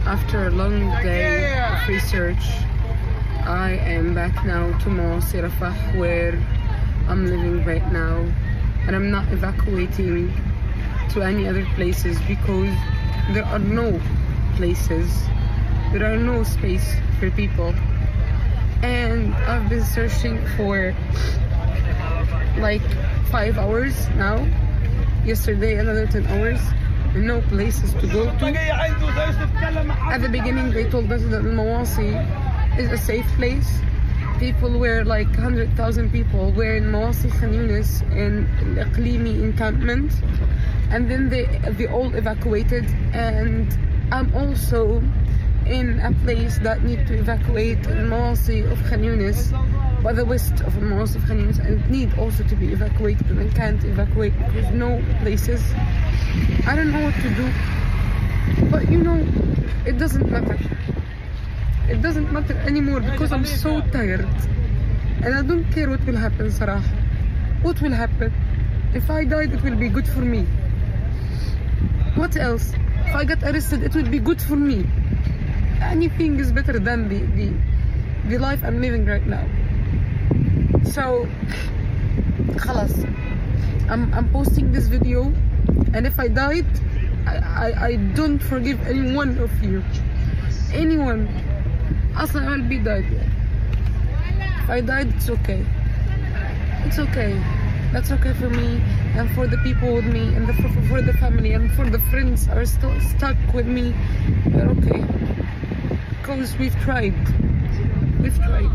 After a long day of research, I am back now to Mawasi Rafah, where I'm living right now, and I'm not evacuating to any other places because there are no places, there are no space for people. And I've been searching for like 5 hours now, yesterday another 10 hours, and no places to go to. At the beginning they told us that Mawasi is a safe place. People were like 100,000 people were in Mawasi, Khan Yunis, and Iqlimi encampment, and then they all evacuated, and I'm also in a place that need to evacuate in Mawasi of Khan Yunis, by the west of Mawasi of Khan Yunis, and need also to be evacuated, and I can't evacuate because no places. I don't know what to do, but you know, it doesn't matter. It doesn't matter anymore because I'm so tired, and I don't care what will happen, Sarah. What will happen? If I died, it will be good for me. What else? If I get arrested, it will be good for me. Anything is better than the life I'm living right now. So, خلاص. I'm posting this video, and if I died, I don't forgive any one of you. Anyone. Aslan, I will be dead. If I died, it's okay. It's okay. That's okay for me, and for the people with me, and for the family, and for the friends are still stuck with me. We're okay. Because we've tried. We've tried.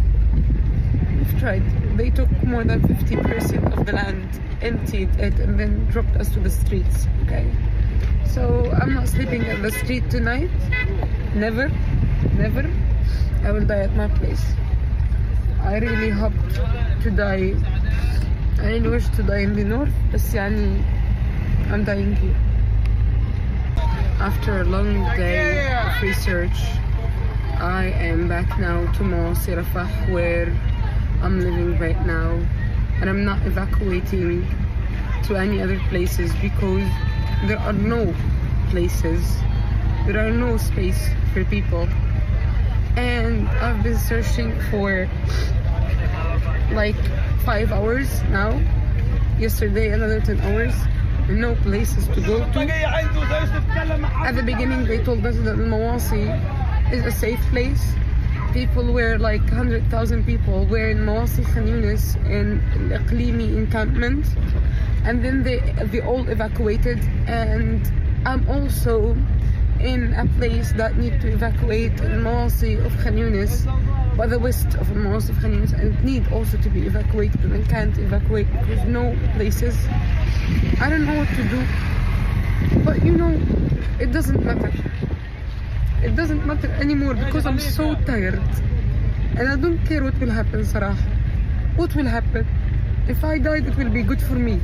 We've tried. They took more than 50% of the land, emptied it, and then dropped us to the streets. Okay. So I'm not sleeping at the street tonight. Never. Never. I will die at my place. I really hope to die. I really wish to die in the north, but I'm dying here. After a long day of research, I am back now to Mawasi Rafah, where I'm living right now, and I'm not evacuating to any other places because there are no places, there are no space for people. And I've been searching for like 5 hours now, yesterday another 10 hours, and no places to go to. At the beginning they told us that Mawasi is a safe place. People were like 100,000 people were in Mawasi, Khan Yunis, and Iqlimi encampment, and then they all evacuated, and I'm also in a place that need to evacuate in Mawasi of Khan Yunis, by the west of Mawasi of Khan Yunis, and need also to be evacuated, and I can't evacuate because no places. I don't know what to do, but you know, it doesn't matter. It doesn't matter anymore because I'm so tired, and I don't care what will happen, Sarah. What will happen? If I died, it will be good for me.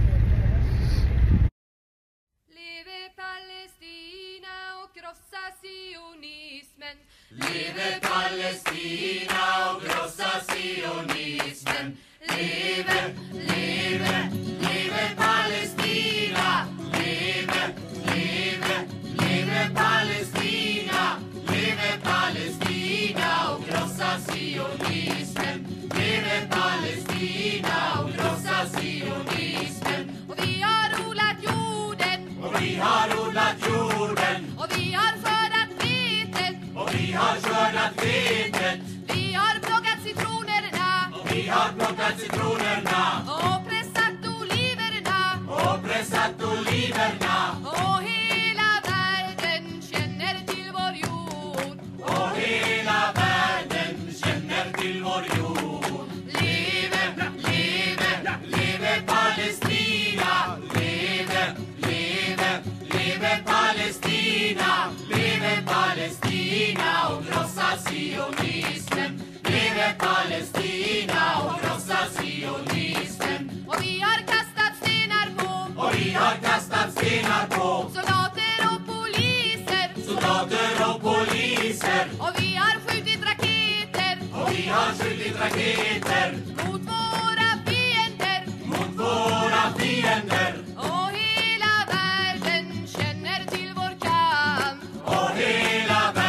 Leve Palestina och krossa sionismen. Leve, leve, leve Palestina. Leve, leve, leve Palestina. Leve Palestina och krossa sionismen. Leve Palestina och krossa sionismen. Och vi har odlat jorden. Och vi har odlat jorden. Och vi har skördat vetet. Och vi har skördat vetet. Vi har plockat citronerna. Och vi har plockat citronerna. Och pressat oliverna. Och pressat oliverna. Och hela världen känner till vår jord. Och hela världen känner till vår jord. Leve, leve, leve Palestina. Leve, leve, leve Palestina. Leve Palestina och krossa sionismen. Leve Palestina och krossa sionismen. Och vi har kastat stenar på. Och vi har kastat stenar på Soldater och poliser. soldater och poliser. Och vi har skjutit raketer. Och vi har skjutit raketer Mot våra fiender. mot våra fiender. Och hela världen känner till vår kamp. Och hela världen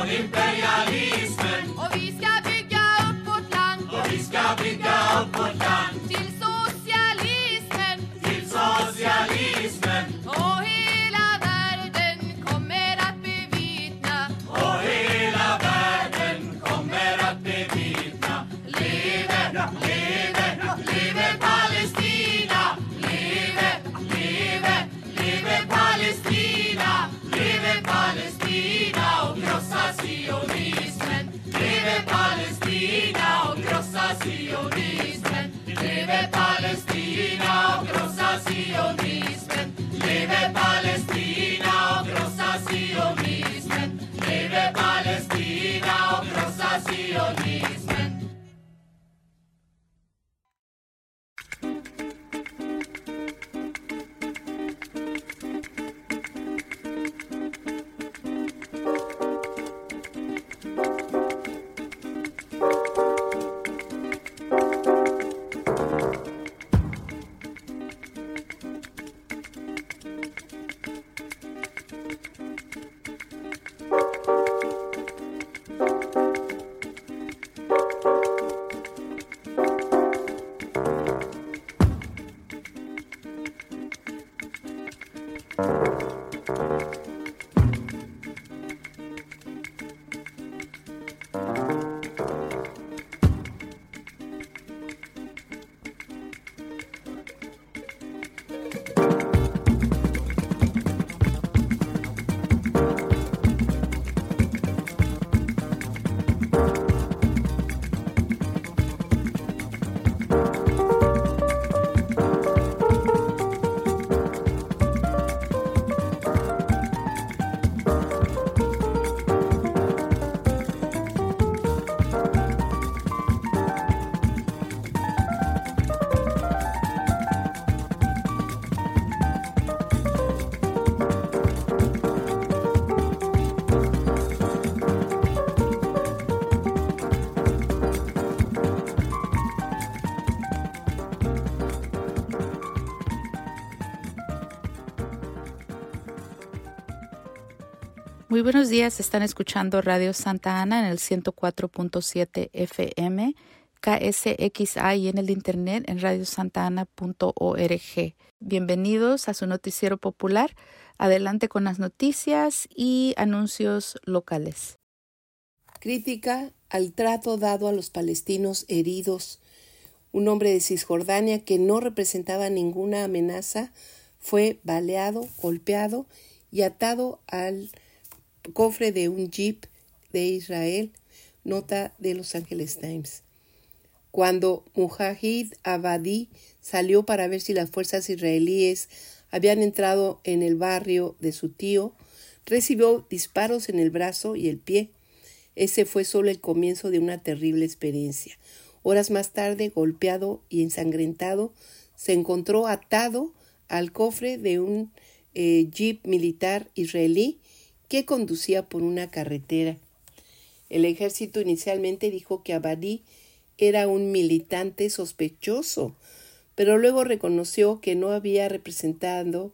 från imperialismen. Och vi ska bygga upp vårt land. Och vi ska bygga upp vårt land. Till socialismen. Till socialismen. Och hela världen kommer att bevittna. Och hela världen kommer att bevittna. Leve, leve, leve Palestina. Leve, leve, leve Palestina. Leve Palestina och krossa sionismen. Leve Palestina och krossa sionismen. Leve Palestina och krossa sionismen. Leve Palestina och krossa sionismen. Leve Palestina och krossa sionismen. Muy buenos días, están escuchando Radio Santa Ana en el 104.7 FM, KSXA y en el internet en radiosantana.org. Bienvenidos a su noticiero popular. Adelante con las noticias y anuncios locales. Crítica al trato dado a los palestinos heridos. Un hombre de Cisjordania que no representaba ninguna amenaza fue baleado, golpeado y atado al cofre de un jeep de Israel, nota de Los Angeles Times. Cuando Mujahid Abadi salió para ver si las fuerzas israelíes habían entrado en el barrio de su tío, recibió disparos en el brazo y el pie. Ese fue solo el comienzo de una terrible experiencia. Horas más tarde, golpeado y ensangrentado, se encontró atado al cofre de un jeep militar israelí que conducía por una carretera. El ejército inicialmente dijo que Abadi era un militante sospechoso, pero luego reconoció que no había representado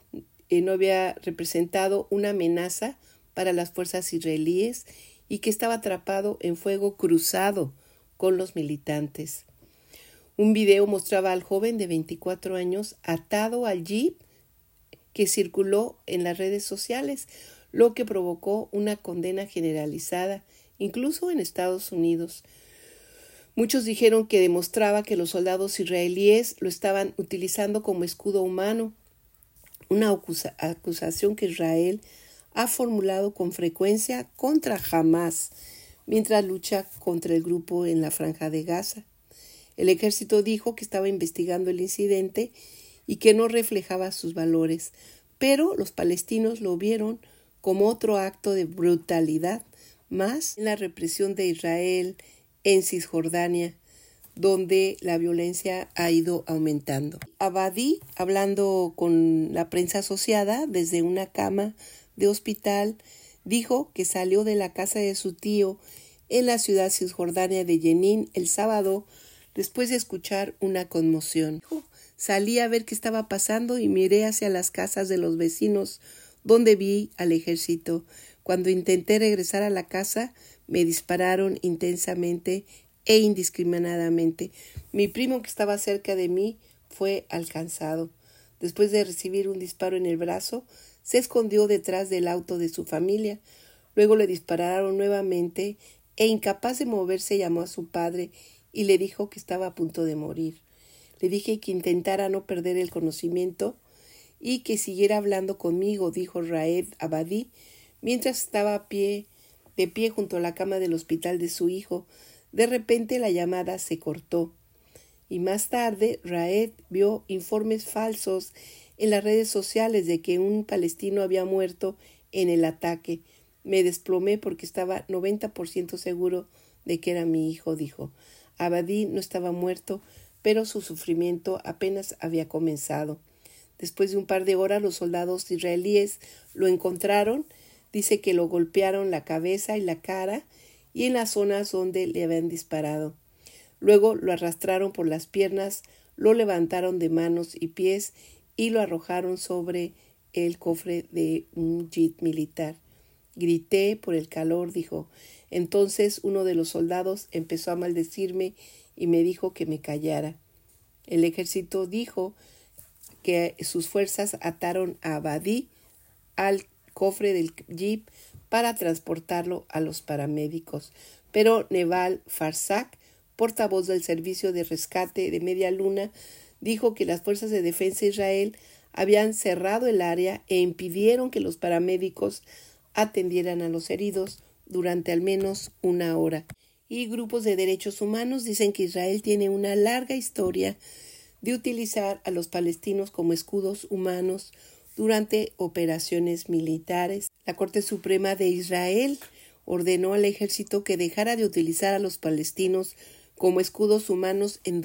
una amenaza para las fuerzas israelíes y que estaba atrapado en fuego cruzado con los militantes. Un video mostraba al joven de 24 años atado al jeep que circuló en las redes sociales, lo que provocó una condena generalizada, incluso en Estados Unidos. Muchos dijeron que demostraba que los soldados israelíes lo estaban utilizando como escudo humano, una acusación que Israel ha formulado con frecuencia contra Hamás, mientras lucha contra el grupo en la Franja de Gaza. El ejército dijo que estaba investigando el incidente y que no reflejaba sus valores, pero los palestinos lo vieron como otro acto de brutalidad, más en la represión de Israel en Cisjordania, donde la violencia ha ido aumentando. Abadi, hablando con la prensa asociada desde una cama de hospital, dijo que salió de la casa de su tío en la ciudad cisjordania de Jenin el sábado después de escuchar una conmoción. Salí a ver qué estaba pasando y miré hacia las casas de los vecinos donde vi al ejército. Cuando intenté regresar a la casa, me dispararon intensamente e indiscriminadamente. Mi primo, que estaba cerca de mí, fue alcanzado. Después de recibir un disparo en el brazo, se escondió detrás del auto de su familia. Luego le dispararon nuevamente e, incapaz de moverse, llamó a su padre y le dijo que estaba a punto de morir. Le dije que intentara no perder el conocimiento y que siguiera hablando conmigo, dijo Raed Abadi, mientras estaba de pie junto a la cama del hospital de su hijo. De repente la llamada se cortó. Y más tarde, Raed vio informes falsos en las redes sociales de que un palestino había muerto en el ataque. Me desplomé porque estaba 90% seguro de que era mi hijo, dijo. Abadi no estaba muerto, pero su sufrimiento apenas había comenzado. Después de un par de horas, los soldados israelíes lo encontraron. Dice que lo golpearon la cabeza y la cara y en las zonas donde le habían disparado. Luego lo arrastraron por las piernas, lo levantaron de manos y pies y lo arrojaron sobre el cofre de un jeep militar. Grité por el calor, dijo. Entonces uno de los soldados empezó a maldecirme y me dijo que me callara. El ejército dijo que sus fuerzas ataron a Abadi al cofre del jeep para transportarlo a los paramédicos. Pero Neval Farzak, portavoz del Servicio de Rescate de Media Luna, dijo que las fuerzas de defensa de Israel habían cerrado el área e impidieron que los paramédicos atendieran a los heridos durante al menos una hora. Y grupos de derechos humanos dicen que Israel tiene una larga historia de utilizar a los palestinos como escudos humanos durante operaciones militares. La Corte Suprema de Israel ordenó al ejército que dejara de utilizar a los palestinos como escudos humanos en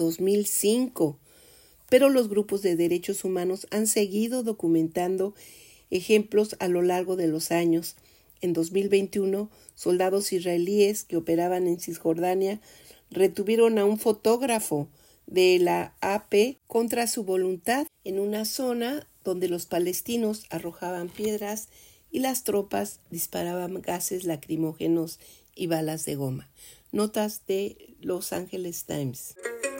2005, pero los grupos de derechos humanos han seguido documentando ejemplos a lo largo de los años. En 2021, soldados israelíes que operaban en Cisjordania retuvieron a un fotógrafo de la AP contra su voluntad en una zona donde los palestinos arrojaban piedras y las tropas disparaban gases lacrimógenos y balas de goma. Notas de Los Angeles Times.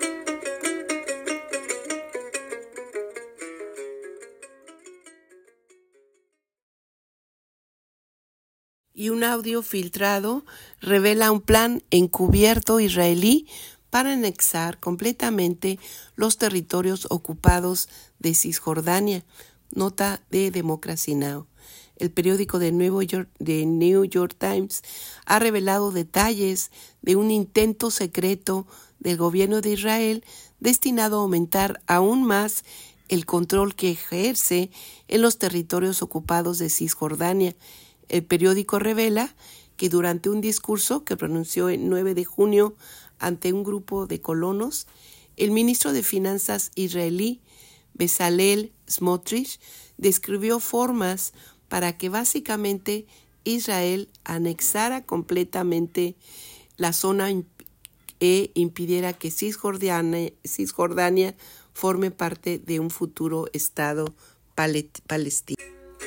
Y un audio filtrado revela un plan encubierto israelí para anexar completamente los territorios ocupados de Cisjordania. Nota de Democracy Now! El periódico de New York Times ha revelado detalles de un intento secreto del gobierno de Israel destinado a aumentar aún más el control que ejerce en los territorios ocupados de Cisjordania. El periódico revela que durante un discurso que pronunció el 9 de junio ante un grupo de colonos, el ministro de Finanzas israelí, Bezalel Smotrich, describió formas para que básicamente Israel anexara completamente la zona e impidiera que Cisjordania forme parte de un futuro Estado palestino.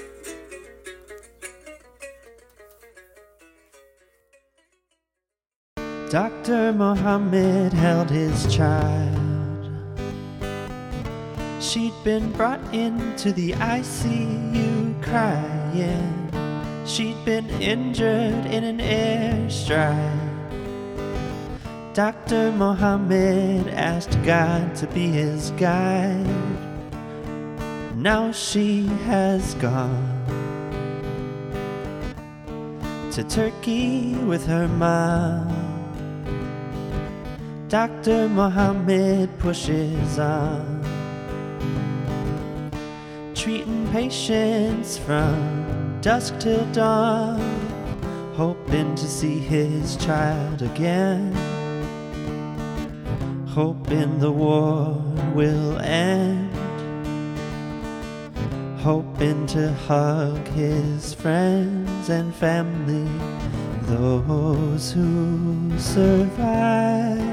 Dr. Mohammed held his child. She'd been brought into the ICU crying. She'd been injured in an airstrike. Dr. Mohammed asked God to be his guide. Now she has gone to Turkey with her mom. Dr. Mohammed pushes on, treating patients from dusk till dawn, hoping to see his child again, hoping the war will end, hoping to hug his friends and family, those who survive.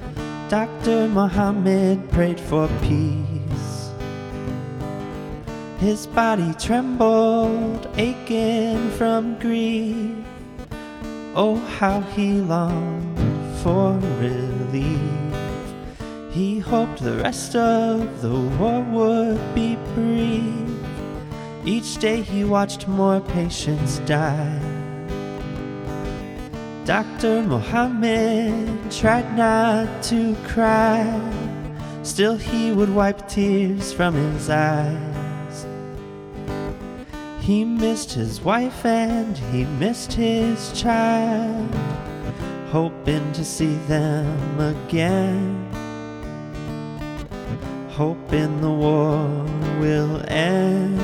Dr. Mohammed prayed for peace His body trembled, aching from grief. Oh, how he longed for relief. He hoped the rest of the war would be brief. Each day he watched more patients die. Dr. Mohammed tried not to cry. Still he would wipe tears from his eyes. He missed his wife and he missed his child, hoping to see them again, hoping the war will end,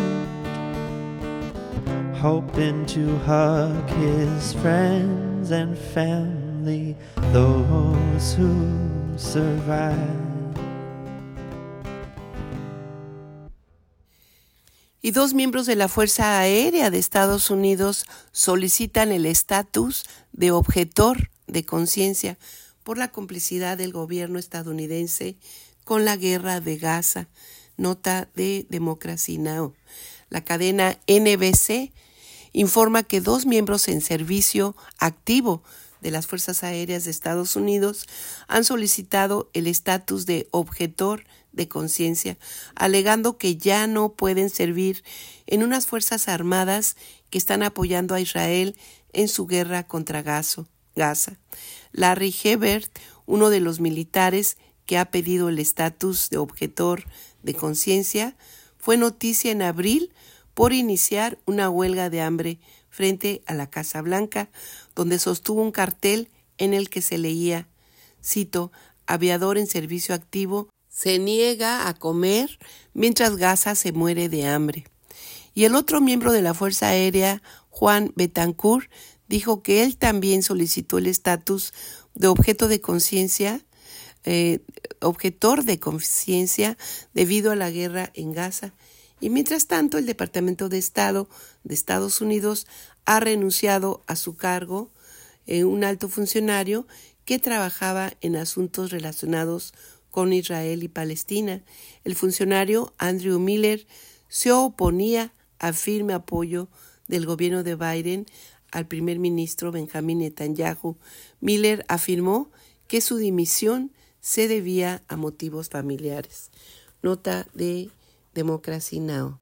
hoping to hug his friends and family, those who survive. Y 2 miembros de la Fuerza Aérea de Estados Unidos solicitan el estatus de objetor de conciencia por la complicidad del gobierno estadounidense con la guerra de Gaza. Nota de Democracy Now! La cadena NBC informa que 2 miembros en servicio activo de las Fuerzas Aéreas de Estados Unidos han solicitado el estatus de objetor de conciencia, alegando que ya no pueden servir en unas fuerzas armadas que están apoyando a Israel en su guerra contra Gaza. Larry Hebert, uno de los militares que ha pedido el estatus de objetor de conciencia, fue noticia en abril por iniciar una huelga de hambre frente a la Casa Blanca, donde sostuvo un cartel en el que se leía, cito, aviador en servicio activo se niega a comer mientras Gaza se muere de hambre. Y el otro miembro de la Fuerza Aérea, Juan Betancourt, dijo que él también solicitó el estatus de objetor de conciencia debido a la guerra en Gaza. Y mientras tanto, el Departamento de Estado de Estados Unidos ha renunciado a su cargo, un alto funcionario que trabajaba en asuntos relacionados con Israel y Palestina. El funcionario Andrew Miller se oponía al firme apoyo del gobierno de Biden al primer ministro Benjamin Netanyahu. Miller afirmó que su dimisión se debía a motivos familiares. Nota de Democracy Now!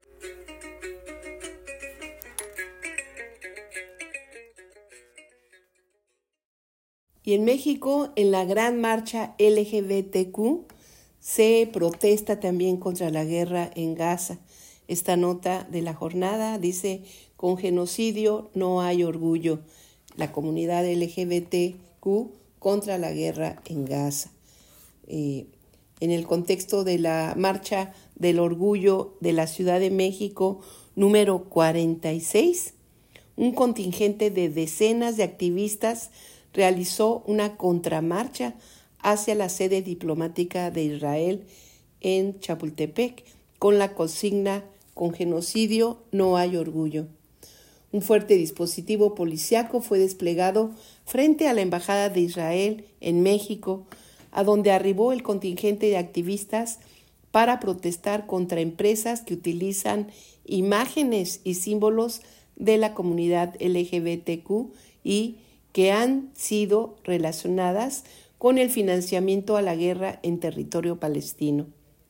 Y en México, en la gran marcha LGBTQ, se protesta también contra la guerra en Gaza. Esta nota de la jornada dice, con genocidio no hay orgullo. La comunidad LGBTQ contra la guerra en Gaza. En el contexto de la marcha del orgullo de la Ciudad de México número 46, un contingente de decenas de activistas realizó una contramarcha hacia la sede diplomática de Israel en Chapultepec con la consigna con genocidio no hay orgullo. Un fuerte dispositivo policíaco fue desplegado frente a la Embajada de Israel en México, a donde arribó el contingente de activistas para protestar contra empresas que utilizan imágenes y símbolos de la comunidad LGBTQ y que han sido relacionadas con el financiamiento a la guerra en territorio palestino.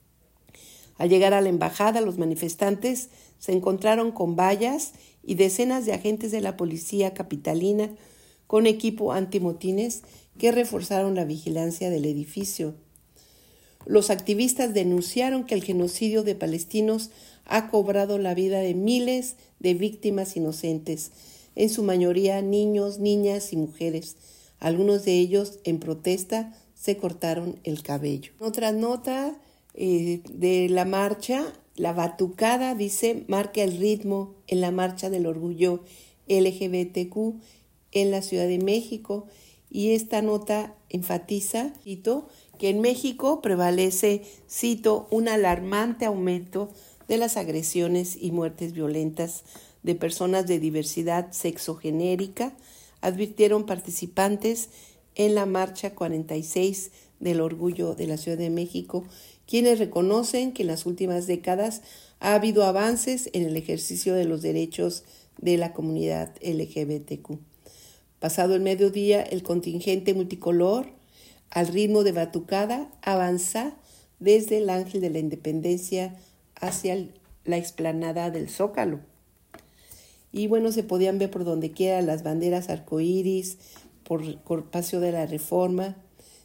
Al llegar a la embajada, los manifestantes se encontraron con vallas y decenas de agentes de la policía capitalina con equipo antimotines que reforzaron la vigilancia del edificio. Los activistas denunciaron que el genocidio de palestinos ha cobrado la vida de miles de víctimas inocentes, en su mayoría niños, niñas y mujeres. Algunos de ellos, en protesta, se cortaron el cabello. Otra nota de la marcha, la batucada, dice, marca el ritmo en la marcha del orgullo LGBTQ en la Ciudad de México. Y esta nota enfatiza, cito, que en México prevalece, cito, un alarmante aumento de las agresiones y muertes violentas de personas de diversidad sexogenérica, advirtieron participantes en la Marcha 46 del Orgullo de la Ciudad de México, quienes reconocen que en las últimas décadas ha habido avances en el ejercicio de los derechos de la comunidad LGBTQ. Pasado el mediodía, el contingente multicolor, al ritmo de batucada, avanza desde el Ángel de la Independencia hacia la explanada del Zócalo. Y bueno, se podían ver por donde quiera las banderas arcoíris, por Paseo de la Reforma,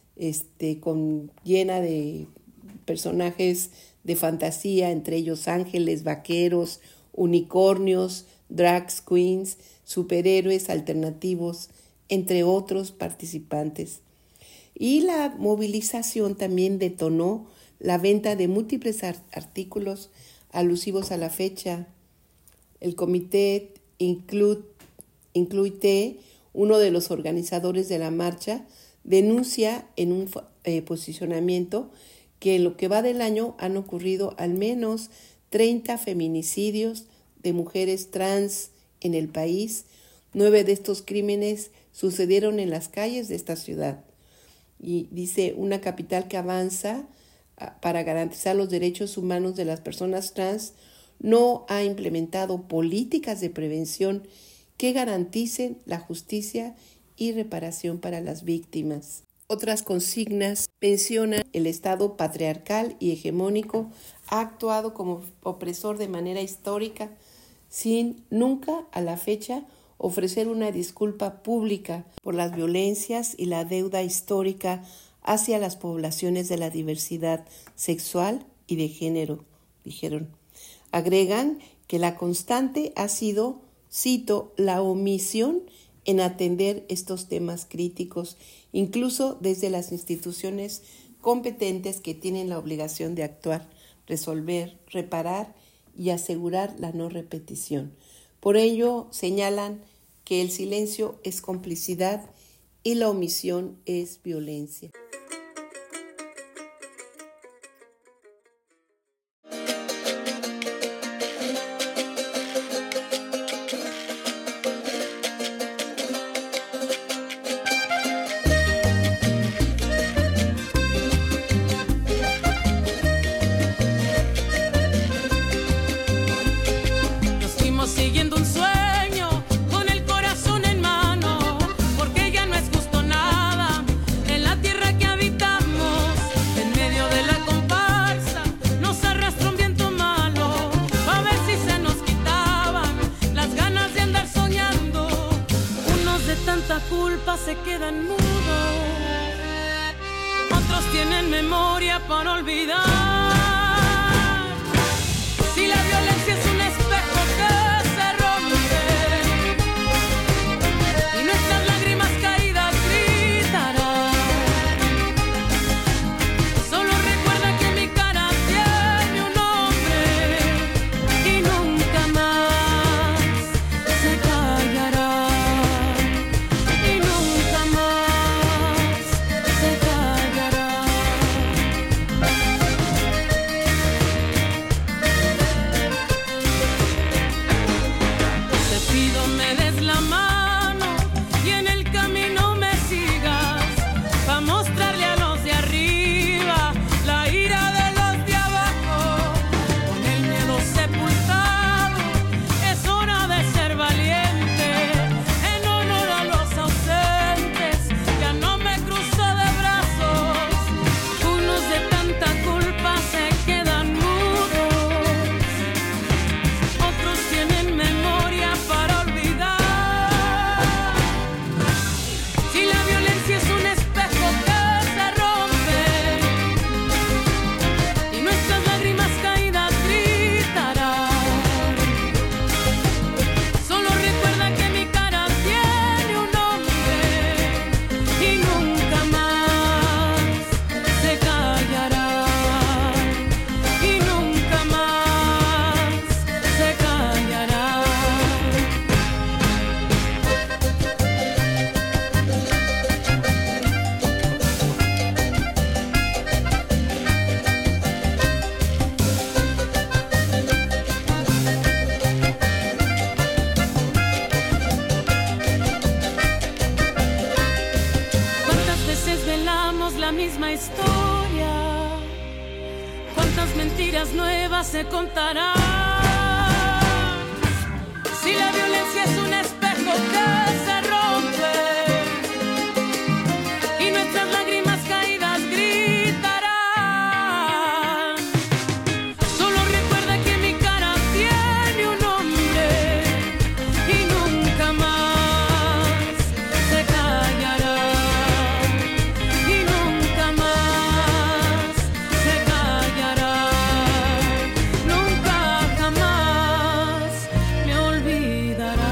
llena de personajes de fantasía, entre ellos ángeles, vaqueros, unicornios, drag queens, superhéroes alternativos, entre otros participantes. Y la movilización también detonó la venta de múltiples artículos alusivos a la fecha. El comité Incluite, uno de los organizadores de la marcha, denuncia en un posicionamiento que en lo que va del año han ocurrido al menos 30 feminicidios de mujeres trans en el país. 9 de estos crímenes sucedieron en las calles de esta ciudad. Y dice, una capital que avanza para garantizar los derechos humanos de las personas trans no ha implementado políticas de prevención que garanticen la justicia y reparación para las víctimas. Otras consignas mencionan el Estado patriarcal y hegemónico ha actuado como opresor de manera histórica sin nunca a la fecha ofrecer una disculpa pública por las violencias y la deuda histórica hacia las poblaciones de la diversidad sexual y de género, dijeron. Agregan que la constante ha sido, cito, la omisión en atender estos temas críticos, incluso desde las instituciones competentes que tienen la obligación de actuar, resolver, reparar y asegurar la no repetición. Por ello, señalan que el silencio es complicidad y la omisión es violencia. Se quedan mudos, otros tienen memoria para olvidar. Si la violencia es un espejo que se rompe y nuestras lágrimas caídas gritarán, solo recuerda que mi cara tiene un nombre y nunca más se callará. mentiras nuevas se contarán. Si la violencia es un espejo que se rompe y nuestras lágrimas caídas gritarán, solo recuerda que mi cara tiene un nombre y nunca más se callará, y nunca más se callará, nunca jamás me olvidará.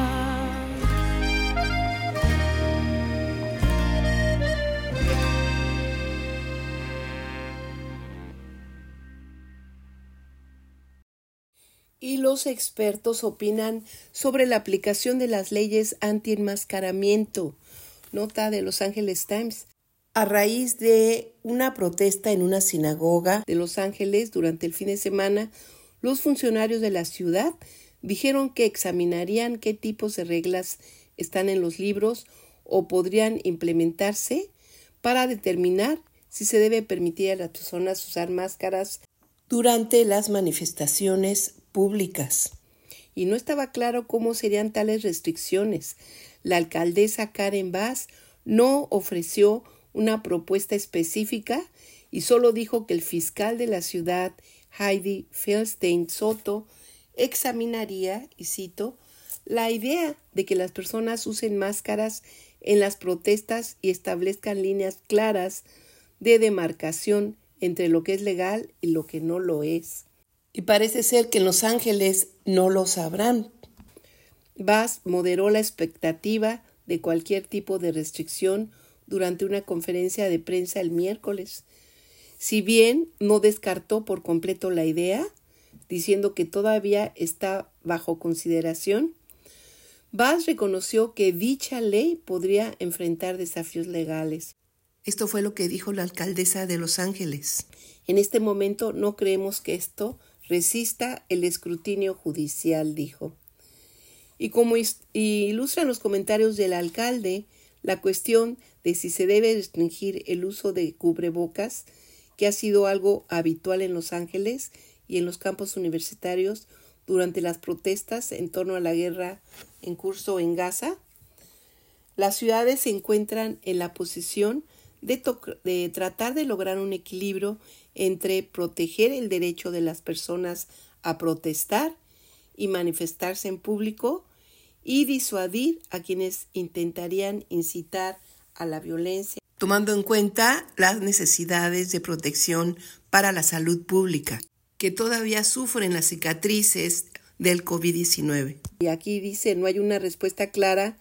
Y los expertos opinan sobre la aplicación de las leyes anti-enmascaramiento. Nota de Los Angeles Times. A raíz de una protesta en una sinagoga de Los Ángeles durante el fin de semana, los funcionarios de la ciudad dijeron que examinarían qué tipos de reglas están en los libros o podrían implementarse para determinar si se debe permitir a las personas usar máscaras durante las manifestaciones públicas. Y no estaba claro cómo serían tales restricciones. La alcaldesa Karen Bass no ofreció una propuesta específica y solo dijo que el fiscal de la ciudad, Heidi Feldstein Soto, examinaría, y cito, la idea de que las personas usen máscaras en las protestas y establezcan líneas claras de demarcación entre lo que es legal y lo que no lo es. Y parece ser que en Los Ángeles no lo sabrán. Bass moderó la expectativa de cualquier tipo de restricción durante una conferencia de prensa el miércoles. Si bien no descartó por completo la idea, diciendo que todavía está bajo consideración, Bass reconoció que dicha ley podría enfrentar desafíos legales. Esto fue lo que dijo la alcaldesa de Los Ángeles. En este momento no creemos que esto resista el escrutinio judicial, dijo. Y como ilustran los comentarios del alcalde, la cuestión de si se debe restringir el uso de cubrebocas, que ha sido algo habitual en Los Ángeles y en los campos universitarios durante las protestas en torno a la guerra en curso en Gaza, las ciudades se encuentran en la posición de tratar de lograr un equilibrio entre proteger el derecho de las personas a protestar y manifestarse en público y disuadir a quienes intentarían incitar a la violencia, tomando en cuenta las necesidades de protección para la salud pública, que todavía sufren las cicatrices del COVID-19. Y aquí dice, no hay una respuesta clara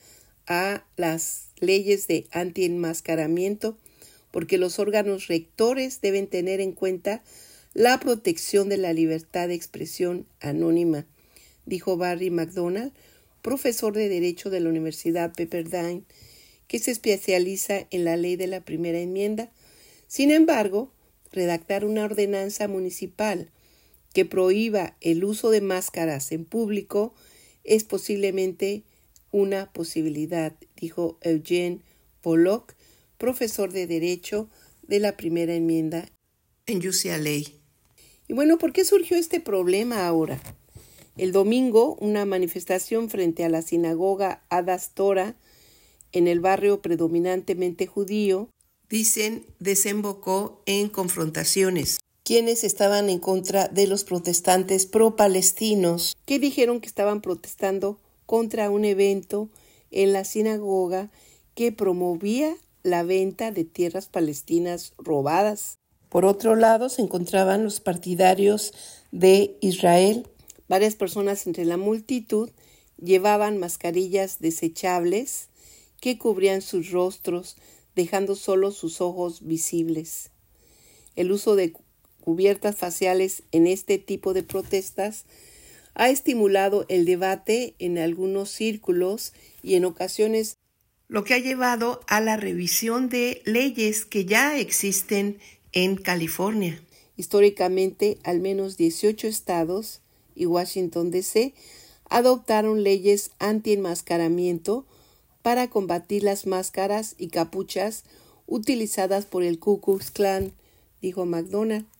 a las leyes de anti-enmascaramiento, porque los órganos rectores deben tener en cuenta la protección de la libertad de expresión anónima, dijo Barry McDonald, profesor de Derecho de la Universidad Pepperdine, que se especializa en la ley de la primera enmienda. Sin embargo, redactar una ordenanza municipal que prohíba el uso de máscaras en público es posiblemente una posibilidad, dijo Eugene Pollock, profesor de Derecho de la primera enmienda en UCLA. Y bueno, ¿por qué surgió este problema ahora? El domingo, una manifestación frente a la sinagoga Adas Torah en el barrio predominantemente judío, dicen, desembocó en confrontaciones. Quienes estaban en contra de los protestantes pro-palestinos, que dijeron que estaban protestando contra un evento en la sinagoga que promovía la venta de tierras palestinas robadas. Por otro lado, se encontraban los partidarios de Israel. Varias personas entre la multitud llevaban mascarillas desechables que cubrían sus rostros, dejando solo sus ojos visibles. El uso de cubiertas faciales en este tipo de protestas ha estimulado el debate en algunos círculos y en ocasiones lo que ha llevado a la revisión de leyes que ya existen en California. Históricamente, al menos 18 estados y Washington D.C. adoptaron leyes anti-enmascaramiento para combatir las máscaras y capuchas utilizadas por el Ku Klux Klan, dijo McDonald,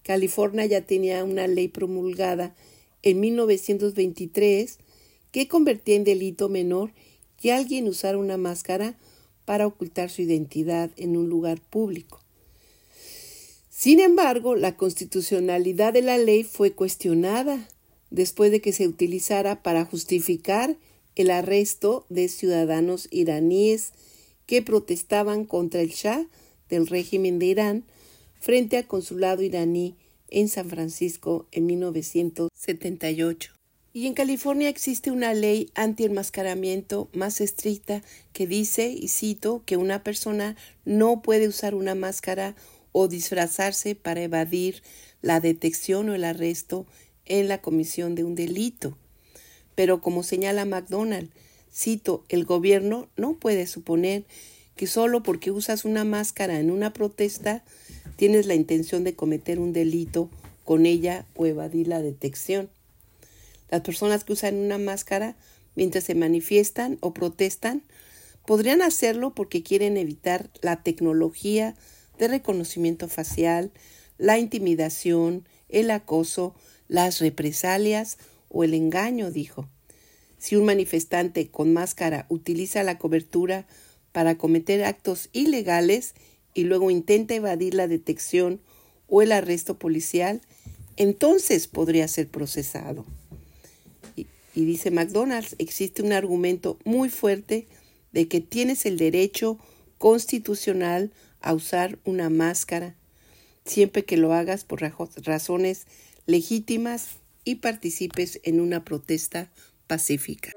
California ya tenía una ley promulgada en 1923 que convertía en delito menor que alguien usara una máscara para ocultar su identidad en un lugar público. Sin embargo, la constitucionalidad de la ley fue cuestionada después de que se utilizara para justificar el arresto de ciudadanos iraníes que protestaban contra el Shah del régimen de Irán frente al consulado iraní en San Francisco en 1978. Y en California existe una ley anti-enmascaramiento más estricta que dice, y cito, que una persona no puede usar una máscara o disfrazarse para evadir la detección o el arresto en la comisión de un delito. Pero como señala McDonald, cito, el gobierno no puede suponer que solo porque usas una máscara en una protesta tienes la intención de cometer un delito con ella o evadir la detección. Las personas que usan una máscara mientras se manifiestan o protestan podrían hacerlo porque quieren evitar la tecnología de reconocimiento facial, la intimidación, el acoso, las represalias o el engaño, dijo. Si un manifestante con máscara utiliza la cobertura para cometer actos ilegales y luego intenta evadir la detección o el arresto policial, entonces podría ser procesado. Y dice McDonald's, existe un argumento muy fuerte de que tienes el derecho constitucional a usar una máscara, siempre que lo hagas por razones legítimas y participes en una protesta pacífica.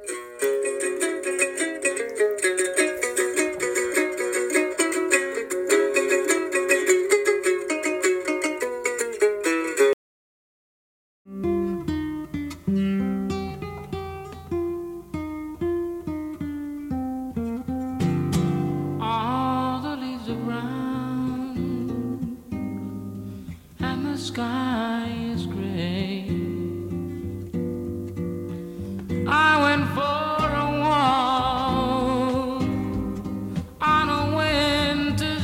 All the leaves are brown and the sky is gray. I went for a walk on a winter's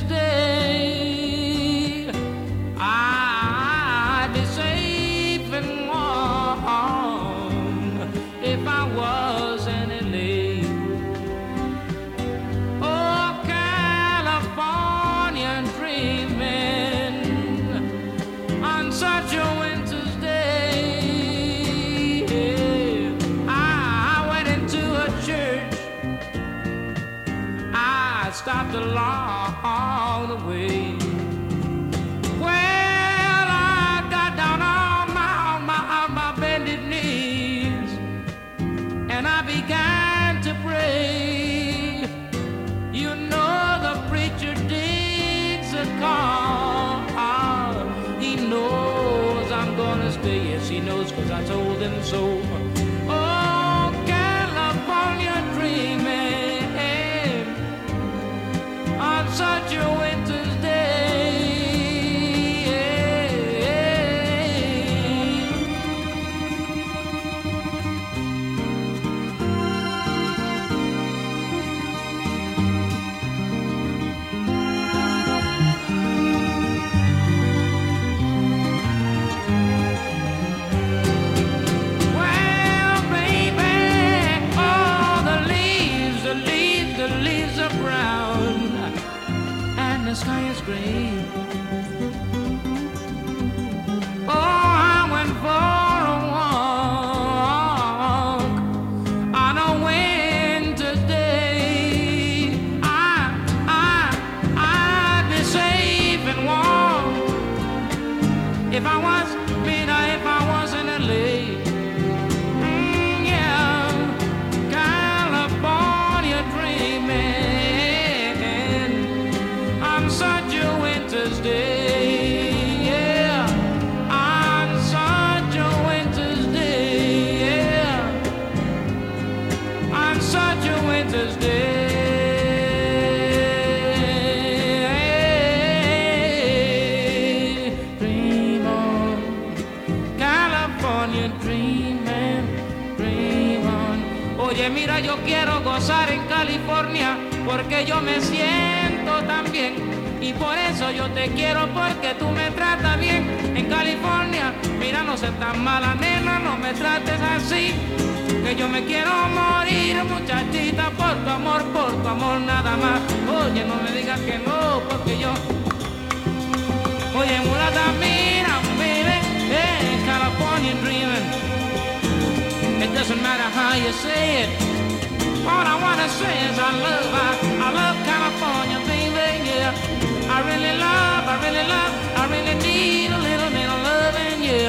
day. I'd be safe and warm if I was in LA. Oh, California dreaming on such a winter's day. I went into a church, I stopped along the way. Well, I got down on my bended knees and I began to pray. You know the preacher digs a call. He knows I'm gonna stay. Yes, he knows, 'cause I told him so. Oh, California dreaming on such a winter's day. Well, baby, oh, the leaves are brown and the sky is gray. Oh, I went for a walk on a winter's day. I'd be safe and warm if I was in LA. Yeah, California dreaming on such a winter's day. Yeah, on such a winter's day. Yeah, on such a winter's day. Dream on, California dreaming, dream on. Oye, mira, yo quiero gozar en California porque yo me siento tan bien. Y por eso yo te quiero, porque tú me tratas bien. En California, mira, no seas tan mala, nena, no me trates así. Que yo me quiero morir, muchachita, por tu amor nada más. Oye, no me digas que no, porque yo... Oye, mulata, mira, baby, California dreaming. It doesn't matter how you say it. All I wanna say is I love California, baby, yeah. I really need a little loving, yeah.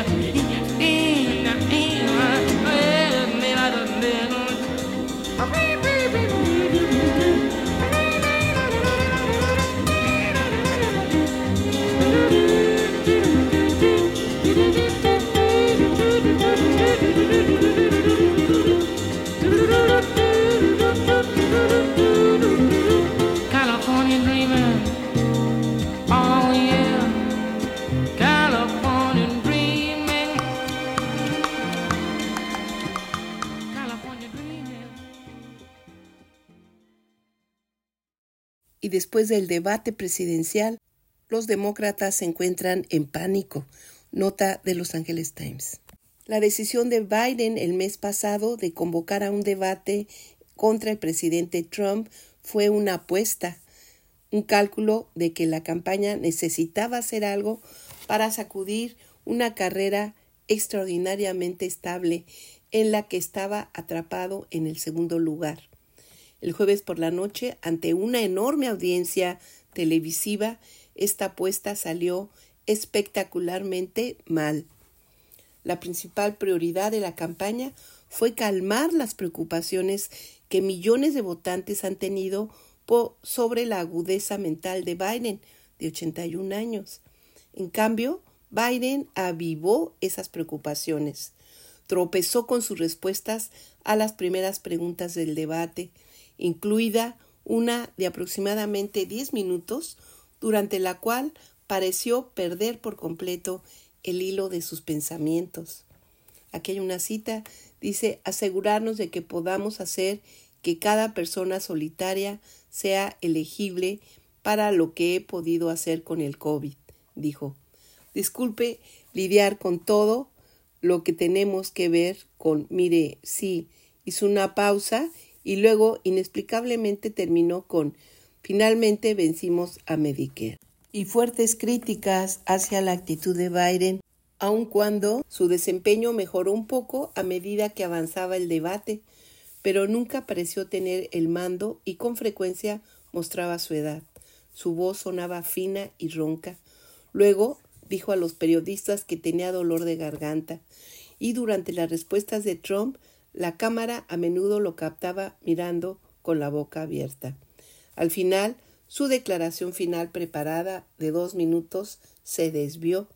California dreaming, oh yeah, California dreaming, California dreaming. Y después del debate presidencial, los demócratas se encuentran en pánico. Nota de Los Angeles Times. La decisión de Biden el mes pasado de convocar a un debate contra el presidente Trump fue una apuesta, un cálculo de que la campaña necesitaba hacer algo para sacudir una carrera extraordinariamente estable en la que estaba atrapado en el segundo lugar. El jueves por la noche, ante una enorme audiencia televisiva, esta apuesta salió espectacularmente mal. La principal prioridad de la campaña fue calmar las preocupaciones que millones de votantes han tenido sobre la agudeza mental de Biden, de 81 años. En cambio, Biden avivó esas preocupaciones. Tropezó con sus respuestas a las primeras preguntas del debate, incluida una de aproximadamente 10 minutos, durante la cual pareció perder por completo el hilo de sus pensamientos. Aquí hay una cita, dice: asegurarnos de que podamos hacer que cada persona solitaria sea elegible para lo que he podido hacer con el COVID, dijo. Disculpe lidiar con todo lo que tenemos que ver con, mire, sí, hizo una pausa y luego inexplicablemente terminó con, finalmente vencimos a Medicare. Y fuertes críticas hacia la actitud de Biden, aun cuando su desempeño mejoró un poco a medida que avanzaba el debate, pero nunca pareció tener el mando y con frecuencia mostraba su edad. Su voz sonaba fina y ronca. Luego dijo a los periodistas que tenía dolor de garganta, y durante las respuestas de Trump, la cámara a menudo lo captaba mirando con la boca abierta. Al final, su declaración final preparada de 2 minutos se desvió.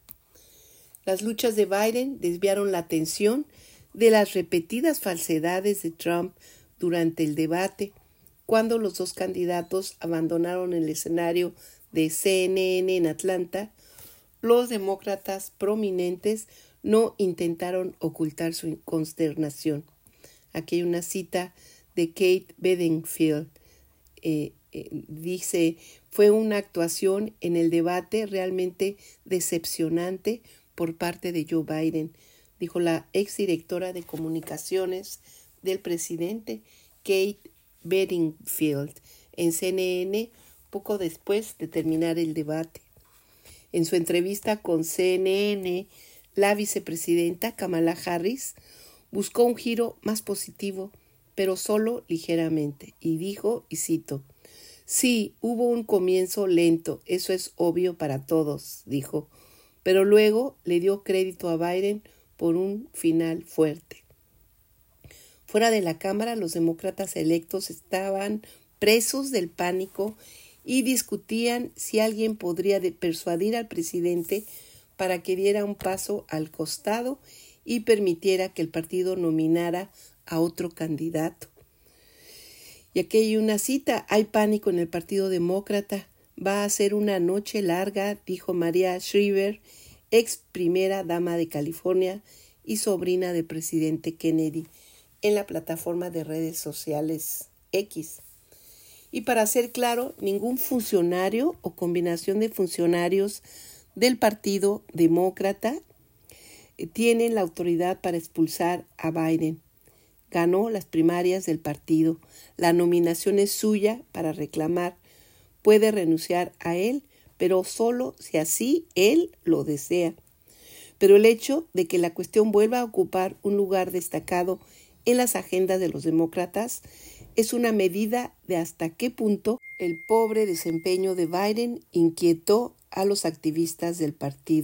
Las luchas de Biden desviaron la atención de las repetidas falsedades de Trump durante el debate, cuando los dos candidatos abandonaron el escenario de CNN en Atlanta. Los demócratas prominentes no intentaron ocultar su consternación. Aquí hay una cita de Kate Bedingfield. Dice: fue una actuación en el debate realmente decepcionante por parte de Joe Biden, dijo la exdirectora de comunicaciones del presidente, Kate Bedingfield, en CNN poco después de terminar el debate. En su entrevista con CNN, la vicepresidenta Kamala Harris buscó un giro más positivo, pero solo ligeramente, y dijo, y cito: sí, hubo un comienzo lento, eso es obvio para todos, dijo, pero luego le dio crédito a Biden por un final fuerte. Fuera de la Cámara, los demócratas electos estaban presos del pánico y discutían si alguien podría persuadir al presidente para que diera un paso al costado y permitiera que el partido nominara a otro candidato. Y aquí hay una cita: hay pánico en el Partido Demócrata. Va a ser una noche larga, dijo Maria Shriver, ex primera dama de California y sobrina del presidente Kennedy, en la plataforma de redes sociales X. Y para ser claro, ningún funcionario o combinación de funcionarios del Partido Demócrata tienen la autoridad para expulsar a Biden. Ganó las primarias del partido. La nominación es suya para reclamar. Puede renunciar a él, pero solo si así él lo desea. Pero el hecho de que la cuestión vuelva a ocupar un lugar destacado en las agendas de los demócratas es una medida de hasta qué punto el pobre desempeño de Biden inquietó a los activistas del partido.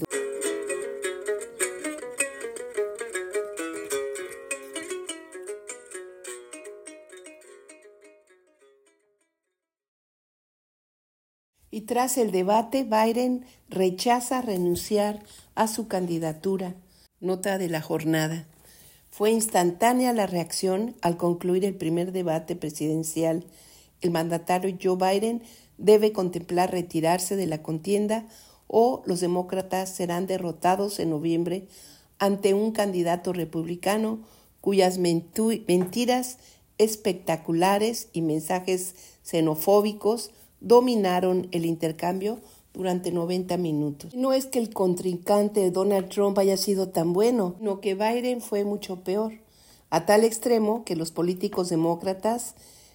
Y tras el debate, Biden rechaza renunciar a su candidatura. Nota de la jornada. Fue instantánea la reacción al concluir el primer debate presidencial. El mandatario Joe Biden debe contemplar retirarse de la contienda o los demócratas serán derrotados en noviembre ante un candidato republicano cuyas mentiras espectaculares y mensajes xenofóbicos dominaron el intercambio durante 90 minutos. No es que el contrincante de Donald Trump haya sido tan bueno, sino que Biden fue mucho peor, a tal extremo que los políticos demócratas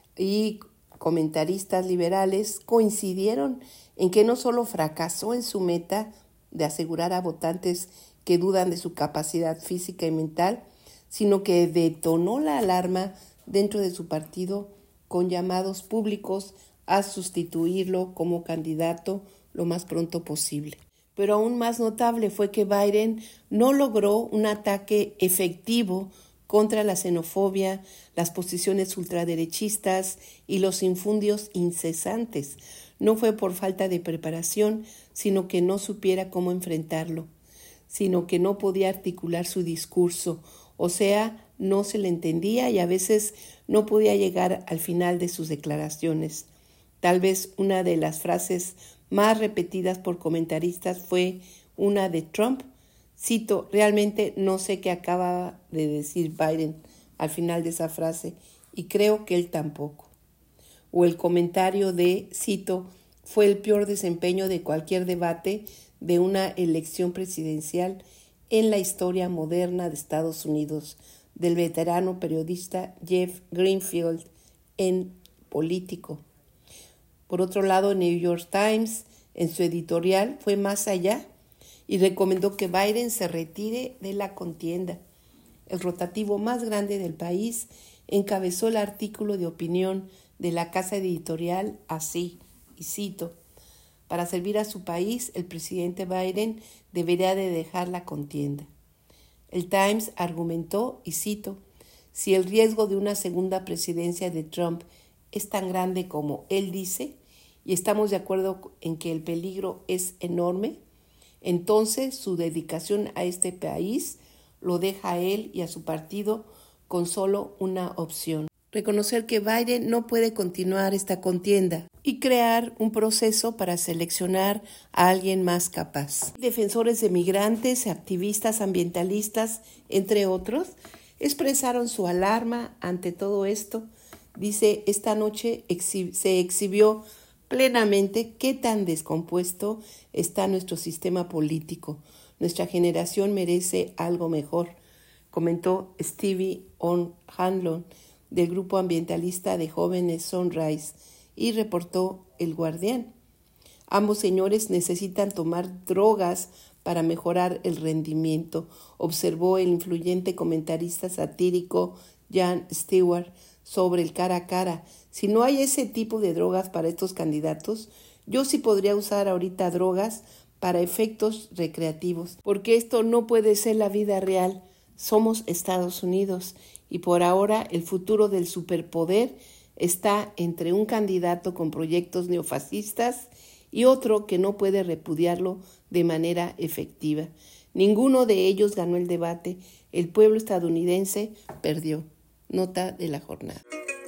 y comentaristas liberales coincidieron en que no solo fracasó en su meta de asegurar a votantes que dudan de su capacidad física y mental, sino que detonó la alarma dentro de su partido con llamados públicos a sustituirlo como candidato lo más pronto posible. Pero aún más notable fue que Biden no logró un ataque efectivo contra la xenofobia, las posiciones ultraderechistas y los infundios incesantes. No fue por falta de preparación, sino que no supiera cómo enfrentarlo, sino que no podía articular su discurso, o sea, no se le entendía y a veces no podía llegar al final de sus declaraciones. Tal vez una de las frases más repetidas por comentaristas fue una de Trump. Cito, realmente no sé qué acaba de decir Biden al final de esa frase y creo que él tampoco. O el comentario de, cito, fue el peor desempeño de cualquier debate de una elección presidencial en la historia moderna de Estados Unidos, del veterano periodista Jeff Greenfield en Político. Por otro lado, New York Times, en su editorial, fue más allá y recomendó que Biden se retire de la contienda. El rotativo más grande del país encabezó el artículo de opinión de la casa editorial así, y cito, para servir a su país, el presidente Biden debería de dejar la contienda. El Times argumentó, y cito, si el riesgo de una segunda presidencia de Trump es tan grande como él dice, y estamos de acuerdo en que el peligro es enorme, entonces su dedicación a este país lo deja a él y a su partido con solo una opción. Reconocer que Biden no puede continuar esta contienda y crear un proceso para seleccionar a alguien más capaz. Defensores de migrantes, activistas ambientalistas, entre otros, expresaron su alarma ante todo esto. Dice, esta noche se exhibió plenamente qué tan descompuesto está nuestro sistema político. Nuestra generación merece algo mejor, comentó Stevie O'Hanlon del grupo ambientalista de jóvenes Sunrise y reportó El Guardián. Ambos señores necesitan tomar drogas para mejorar el rendimiento, observó el influyente comentarista satírico Jon Stewart sobre el cara a cara. Si no hay ese tipo de drogas para estos candidatos, yo sí podría usar ahorita drogas para efectos recreativos, porque esto no puede ser la vida real. Somos Estados Unidos y por ahora el futuro del superpoder está entre un candidato con proyectos neofascistas y otro que no puede repudiarlo de manera efectiva. Ninguno de ellos ganó el debate. El pueblo estadounidense perdió. Nota de la jornada.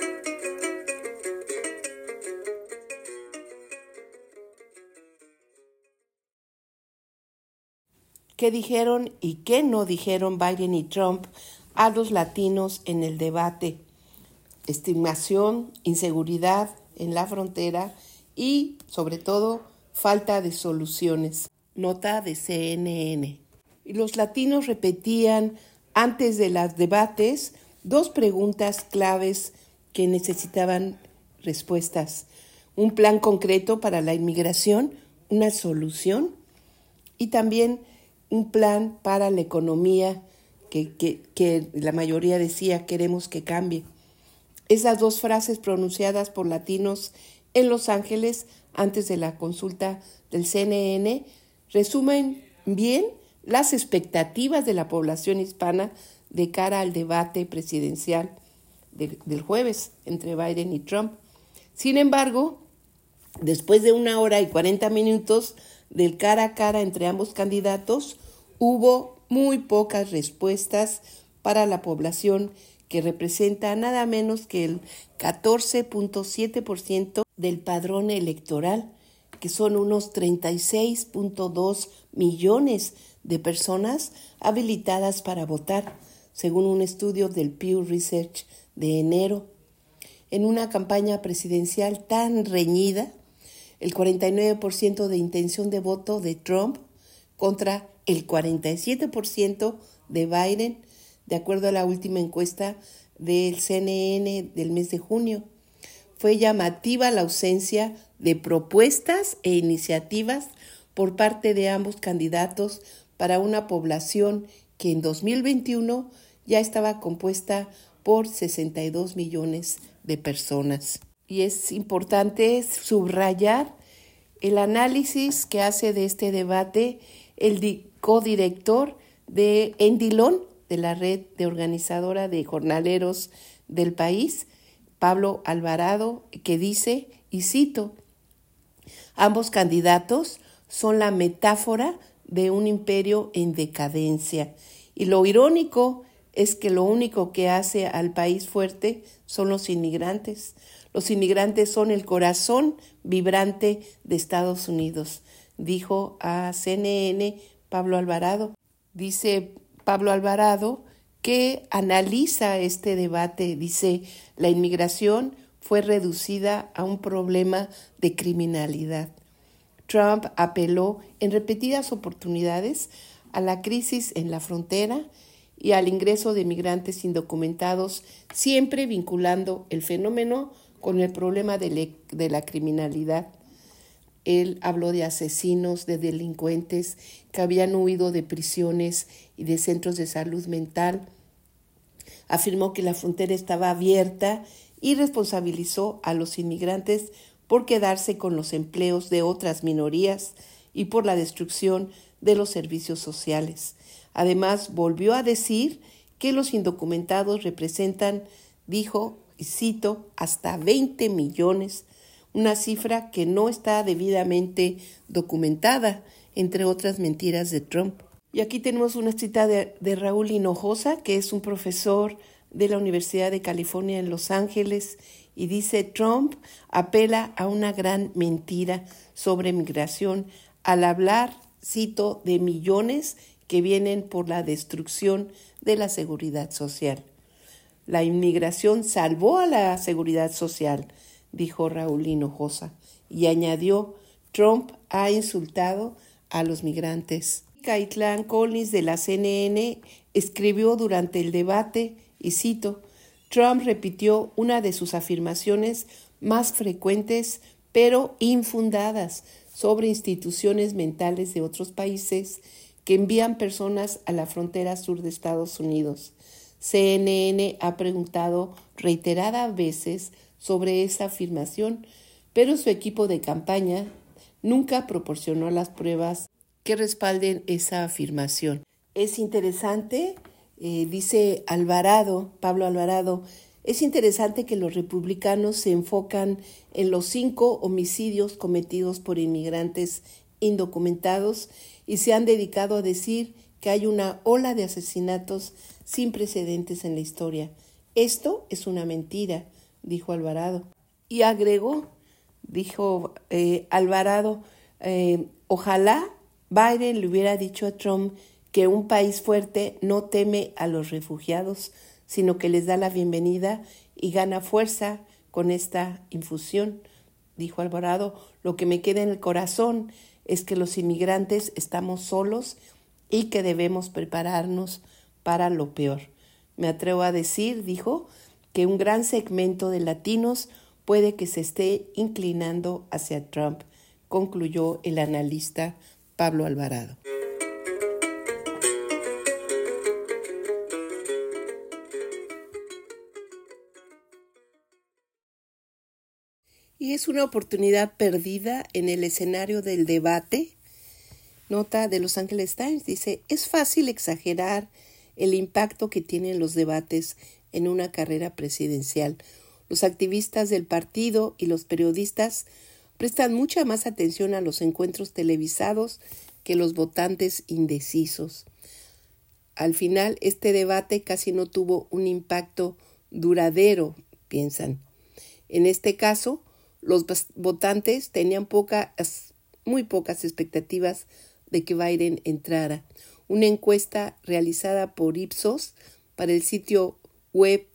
¿Qué dijeron y qué no dijeron Biden y Trump a los latinos en el debate? Estigmación, inseguridad, en la frontera y, sobre todo, falta de soluciones. Nota de CNN. Y los latinos repetían antes de los debates 2 preguntas claves que necesitaban respuestas. Un plan concreto para la inmigración, una solución, y también un plan para la economía que la mayoría decía queremos que cambie. Esas 2 frases pronunciadas por latinos en Los Ángeles antes de la consulta del CNN resumen bien las expectativas de la población hispana de cara al debate presidencial del jueves entre Biden y Trump. Sin embargo, después de 1 hora y 40 minutos del cara a cara entre ambos candidatos, hubo muy pocas respuestas para la población que representa nada menos que el 14.7% del padrón electoral, que son unos 36.2 millones de personas habilitadas para votar, según un estudio del Pew Research de enero. En una campaña presidencial tan reñida, el 49% de intención de voto de Trump contra el 47% de Biden, de acuerdo a la última encuesta del CNN del mes de junio. Fue llamativa la ausencia de propuestas e iniciativas por parte de ambos candidatos para una población que en 2021 ya estaba compuesta por 62 millones de personas. Y es importante subrayar el análisis que hace de este debate el codirector de Endilón, de la red de organizadora de jornaleros del país, Pablo Alvarado, que dice, y cito, ambos candidatos son la metáfora de un imperio en decadencia. Y lo irónico es que lo único que hace al país fuerte son los inmigrantes. Los inmigrantes son el corazón vibrante de Estados Unidos, dijo a CNN Pablo Alvarado. Dice Pablo Alvarado que analiza este debate. Dice, la inmigración fue reducida a un problema de criminalidad. Trump apeló en repetidas oportunidades a la crisis en la frontera y al ingreso de migrantes indocumentados, siempre vinculando el fenómeno con el problema de la criminalidad. Él habló de asesinos, de delincuentes que habían huido de prisiones y de centros de salud mental. Afirmó que la frontera estaba abierta y responsabilizó a los inmigrantes por quedarse con los empleos de otras minorías y por la destrucción de los servicios sociales. Además, volvió a decir que los indocumentados representan, dijo, y cito, hasta 20 millones, una cifra que no está debidamente documentada, entre otras mentiras de Trump. Y aquí tenemos una cita de Raúl Hinojosa, que es un profesor de la Universidad de California en Los Ángeles, y dice, Trump apela a una gran mentira sobre migración al hablar, cito, de millones que vienen por la destrucción de la seguridad social. La inmigración salvó a la seguridad social, dijo Raúl Hinojosa, y añadió, Trump ha insultado a los migrantes. Caitlin Collins de la CNN escribió durante el debate, y cito, Trump repitió una de sus afirmaciones más frecuentes pero infundadas sobre instituciones mentales de otros países que envían personas a la frontera sur de Estados Unidos. CNN ha preguntado reiteradas veces sobre esa afirmación, pero su equipo de campaña nunca proporcionó las pruebas que respalden esa afirmación. Es interesante, dice Pablo Alvarado, es interesante que los republicanos se enfocan en los 5 homicidios cometidos por inmigrantes indocumentados y se han dedicado a decir que hay una ola de asesinatos sin precedentes en la historia. Esto es una mentira, dijo Alvarado. Y agregó, dijo Alvarado, ojalá Biden le hubiera dicho a Trump que un país fuerte no teme a los refugiados, sino que les da la bienvenida y gana fuerza con esta infusión. Dijo Alvarado, lo que me queda en el corazón es que los inmigrantes estamos solos y que debemos prepararnos para lo peor. Me atrevo a decir, dijo, que un gran segmento de latinos puede que se esté inclinando hacia Trump, concluyó el analista Pablo Alvarado. Y es una oportunidad perdida en el escenario del debate. Nota de Los Angeles Times dice, es fácil exagerar el impacto que tienen los debates en una carrera presidencial. Los activistas del partido y los periodistas prestan mucha más atención a los encuentros televisados que los votantes indecisos. Al final, este debate casi no tuvo un impacto duradero, piensan. En este caso, los votantes tenían muy pocas expectativas de que Biden entrara. Una encuesta realizada por Ipsos para el sitio web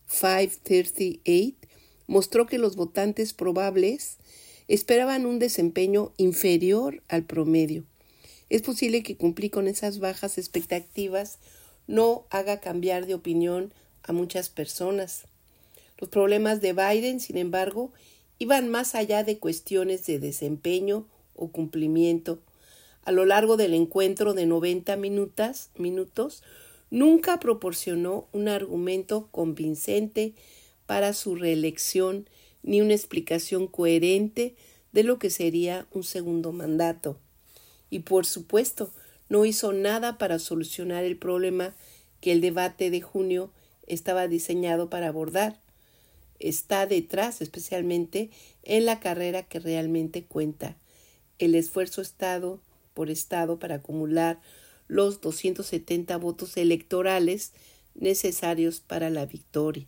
538 mostró que los votantes probables esperaban un desempeño inferior al promedio. Es posible que cumplir con esas bajas expectativas no haga cambiar de opinión a muchas personas. Los problemas de Biden, sin embargo, iban más allá de cuestiones de desempeño o cumplimiento. A lo largo del encuentro de 90 minutos, nunca proporcionó un argumento convincente para su reelección ni una explicación coherente de lo que sería un segundo mandato. Y por supuesto, no hizo nada para solucionar el problema que el debate de junio estaba diseñado para abordar. Está detrás, especialmente en la carrera que realmente cuenta, el esfuerzo estado por estado para acumular los 270 votos electorales necesarios para la victoria.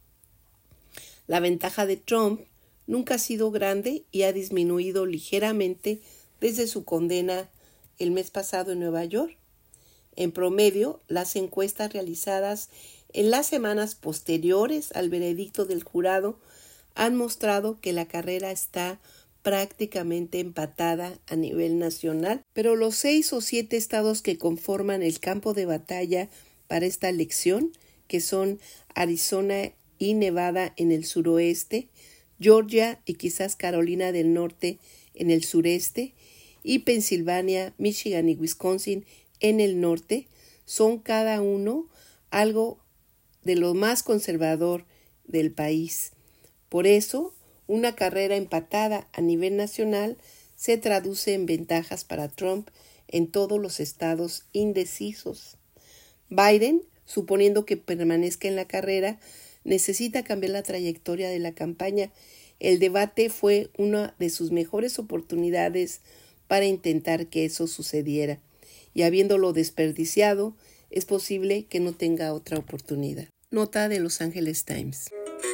La ventaja de Trump nunca ha sido grande y ha disminuido ligeramente desde su condena el mes pasado en Nueva York. En promedio, las encuestas realizadas en las semanas posteriores al veredicto del jurado han mostrado que la carrera está prácticamente empatada a nivel nacional, pero los 6 o 7 estados que conforman el campo de batalla para esta elección, que son Arizona y Nevada en el suroeste, Georgia y quizás Carolina del Norte en el sureste, y Pensilvania, Michigan y Wisconsin en el norte, son cada uno algo de lo más conservador del país. Por eso, una carrera empatada a nivel nacional se traduce en ventajas para Trump en todos los estados indecisos. Biden, suponiendo que permanezca en la carrera, necesita cambiar la trayectoria de la campaña. El debate fue una de sus mejores oportunidades para intentar que eso sucediera, y habiéndolo desperdiciado, es posible que no tenga otra oportunidad. Nota de Los Angeles Times.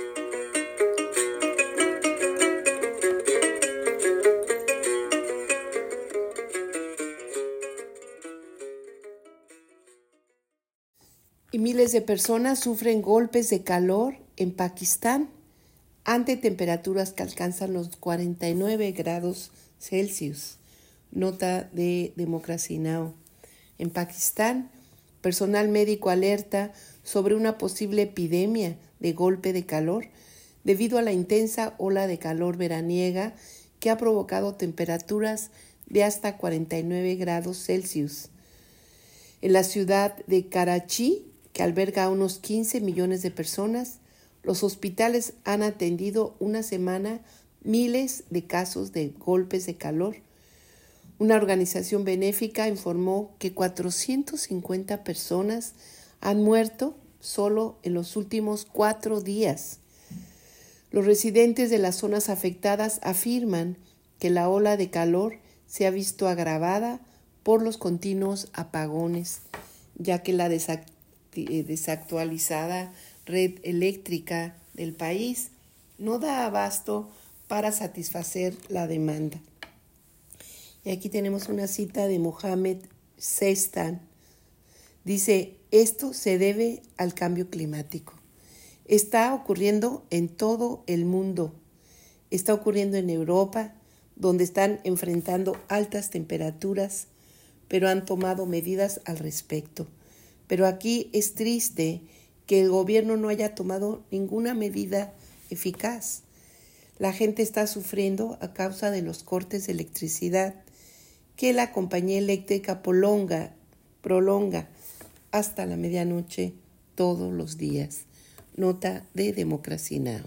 Y miles de personas sufren golpes de calor en Pakistán ante temperaturas que alcanzan los 49 grados Celsius. Nota de Democracy Now! En Pakistán, personal médico alerta sobre una posible epidemia de golpe de calor debido a la intensa ola de calor veraniega que ha provocado temperaturas de hasta 49 grados Celsius. En la ciudad de Karachi, que alberga a unos 15 millones de personas, los hospitales han atendido una semana miles de casos de golpes de calor. Una organización benéfica informó que 450 personas han muerto solo en los últimos 4 días. Los residentes de las zonas afectadas afirman que la ola de calor se ha visto agravada por los continuos apagones, ya que la desactualizada red eléctrica del país no da abasto para satisfacer la demanda. Y aquí tenemos una cita de Mohammed Seistan. Dice, esto se debe al cambio climático. Está ocurriendo en todo el mundo. Está ocurriendo en Europa, donde están enfrentando altas temperaturas, pero han tomado medidas al respecto. Pero aquí es triste que el gobierno no haya tomado ninguna medida eficaz. La gente está sufriendo a causa de los cortes de electricidad que la compañía eléctrica prolonga hasta la medianoche todos los días. Nota de Democracy Now!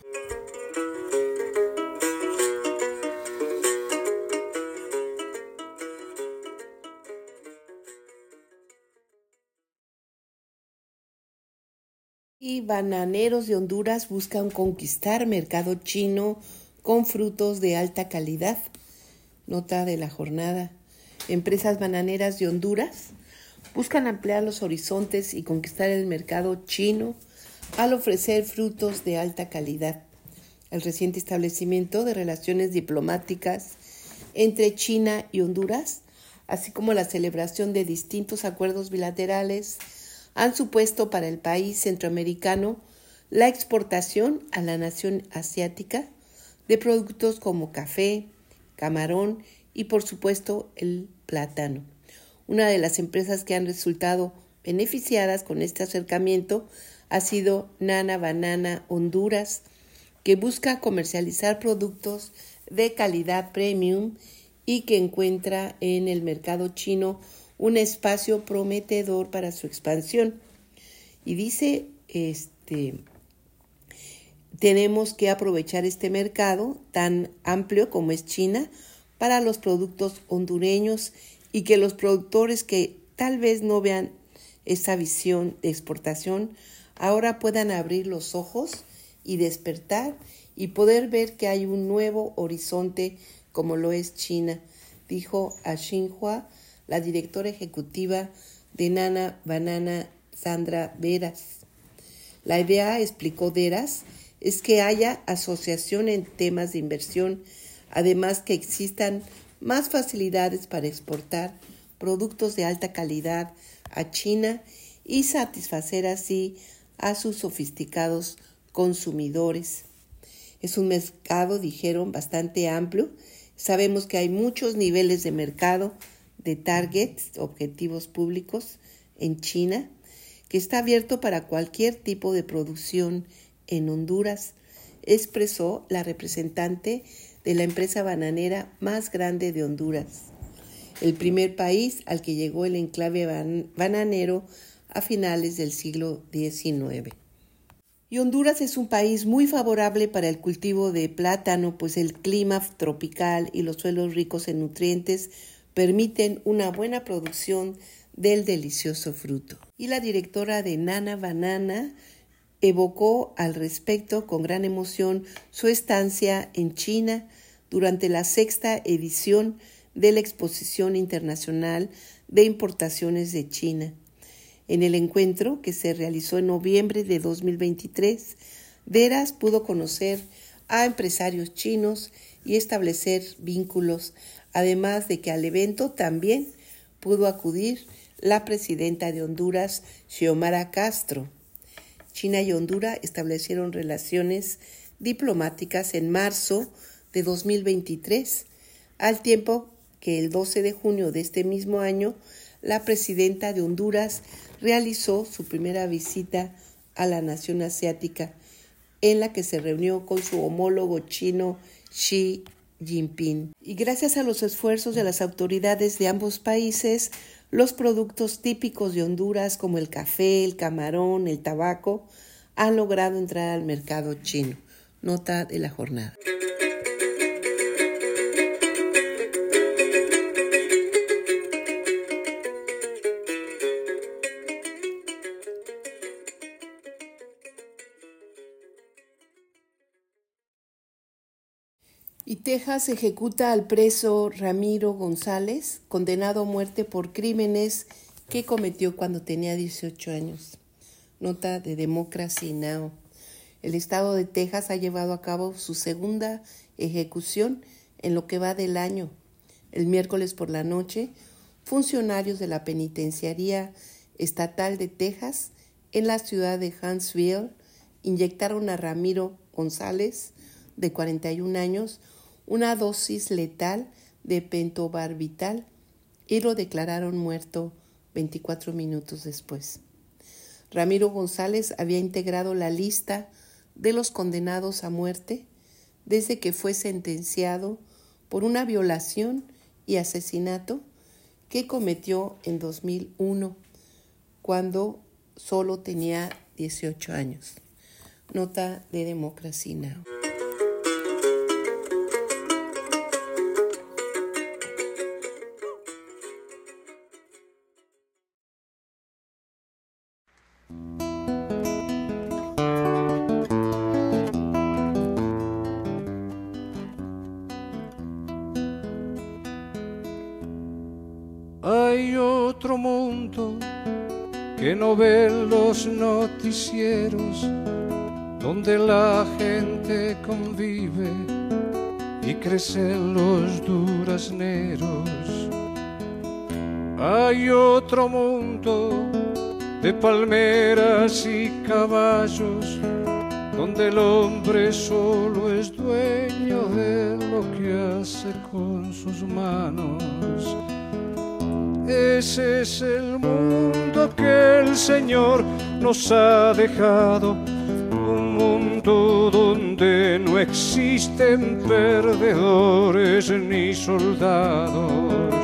Y bananeros de Honduras buscan conquistar mercado chino con frutos de alta calidad. Nota de la jornada. Empresas bananeras de Honduras buscan ampliar los horizontes y conquistar el mercado chino al ofrecer frutos de alta calidad. El reciente establecimiento de relaciones diplomáticas entre China y Honduras, así como la celebración de distintos acuerdos bilaterales, han supuesto para el país centroamericano la exportación a la nación asiática de productos como café, camarón y por supuesto el plátano. Una de las empresas que han resultado beneficiadas con este acercamiento ha sido Nana Banana Honduras, que busca comercializar productos de calidad premium y que encuentra en el mercado chino un espacio prometedor para su expansión. Y dice, tenemos que aprovechar este mercado tan amplio como es China para los productos hondureños y que los productores que tal vez no vean esa visión de exportación ahora puedan abrir los ojos y despertar y poder ver que hay un nuevo horizonte como lo es China, dijo a Xinhua la directora ejecutiva de Nana Banana, Sandra Veras. La idea, explicó Veras, es que haya asociación en temas de inversión, además que existan más facilidades para exportar productos de alta calidad a China y satisfacer así a sus sofisticados consumidores. Es un mercado, dijeron, bastante amplio. Sabemos que hay muchos niveles de mercado de targets, objetivos públicos, en China, que está abierto para cualquier tipo de producción en Honduras, expresó la representante de la empresa bananera más grande de Honduras, el primer país al que llegó el enclave bananero a finales del siglo XIX. Y Honduras es un país muy favorable para el cultivo de plátano, pues el clima tropical y los suelos ricos en nutrientes permiten una buena producción del delicioso fruto. Y la directora de Nana Banana evocó al respecto con gran emoción su estancia en China durante la 6ª edición de la Exposición Internacional de Importaciones de China. En el encuentro, que se realizó en noviembre de 2023, Veras pudo conocer a empresarios chinos y establecer vínculos, además de que al evento también pudo acudir la presidenta de Honduras, Xiomara Castro. China y Honduras establecieron relaciones diplomáticas en marzo de 2023, al tiempo que el 12 de junio de este mismo año, la presidenta de Honduras realizó su primera visita a la nación asiática, en la que se reunió con su homólogo chino Xi Jinping. Y gracias a los esfuerzos de las autoridades de ambos países, los productos típicos de Honduras como el café, el camarón, el tabaco, han logrado entrar al mercado chino. Nota de la jornada. Y Texas ejecuta al preso Ramiro González, condenado a muerte por crímenes que cometió cuando tenía 18 años. Nota de Democracy Now! El estado de Texas ha llevado a cabo su segunda ejecución en lo que va del año. El miércoles por la noche, funcionarios de la Penitenciaría Estatal de Texas en la ciudad de Huntsville inyectaron a Ramiro González, de 41 años, una dosis letal de pentobarbital y lo declararon muerto 24 minutos después. Ramiro González había integrado la lista de los condenados a muerte desde que fue sentenciado por una violación y asesinato que cometió en 2001, cuando solo tenía 18 años. Nota de Democracy Now! Hay otro mundo que no ven los noticieros, donde la gente convive y crecen los durazneros. Hay otro mundo de palmeras y caballos, donde el hombre solo es dueño de lo que hace con sus manos. Ese es el mundo que el Señor nos ha dejado, un mundo donde no existen perdedores ni soldados.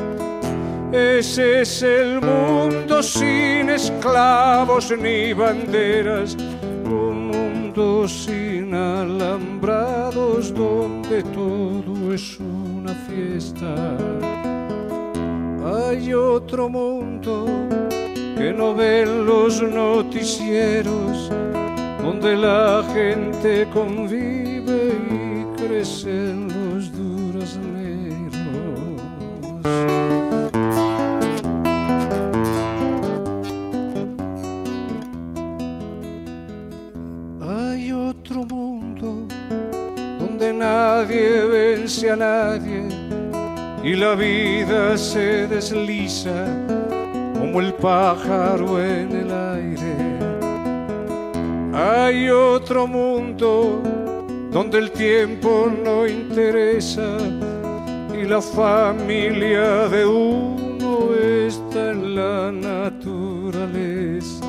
Ese es el mundo sin esclavos ni banderas, un mundo sin alambrados donde todo es una fiesta. Hay otro mundo que no ven los noticieros, donde la gente convive y crecen los durazneros. Hay otro mundo donde nadie vence a nadie y la vida se desliza como el pájaro en el aire. Hay otro mundo donde el tiempo no interesa y la familia de uno está en la naturaleza.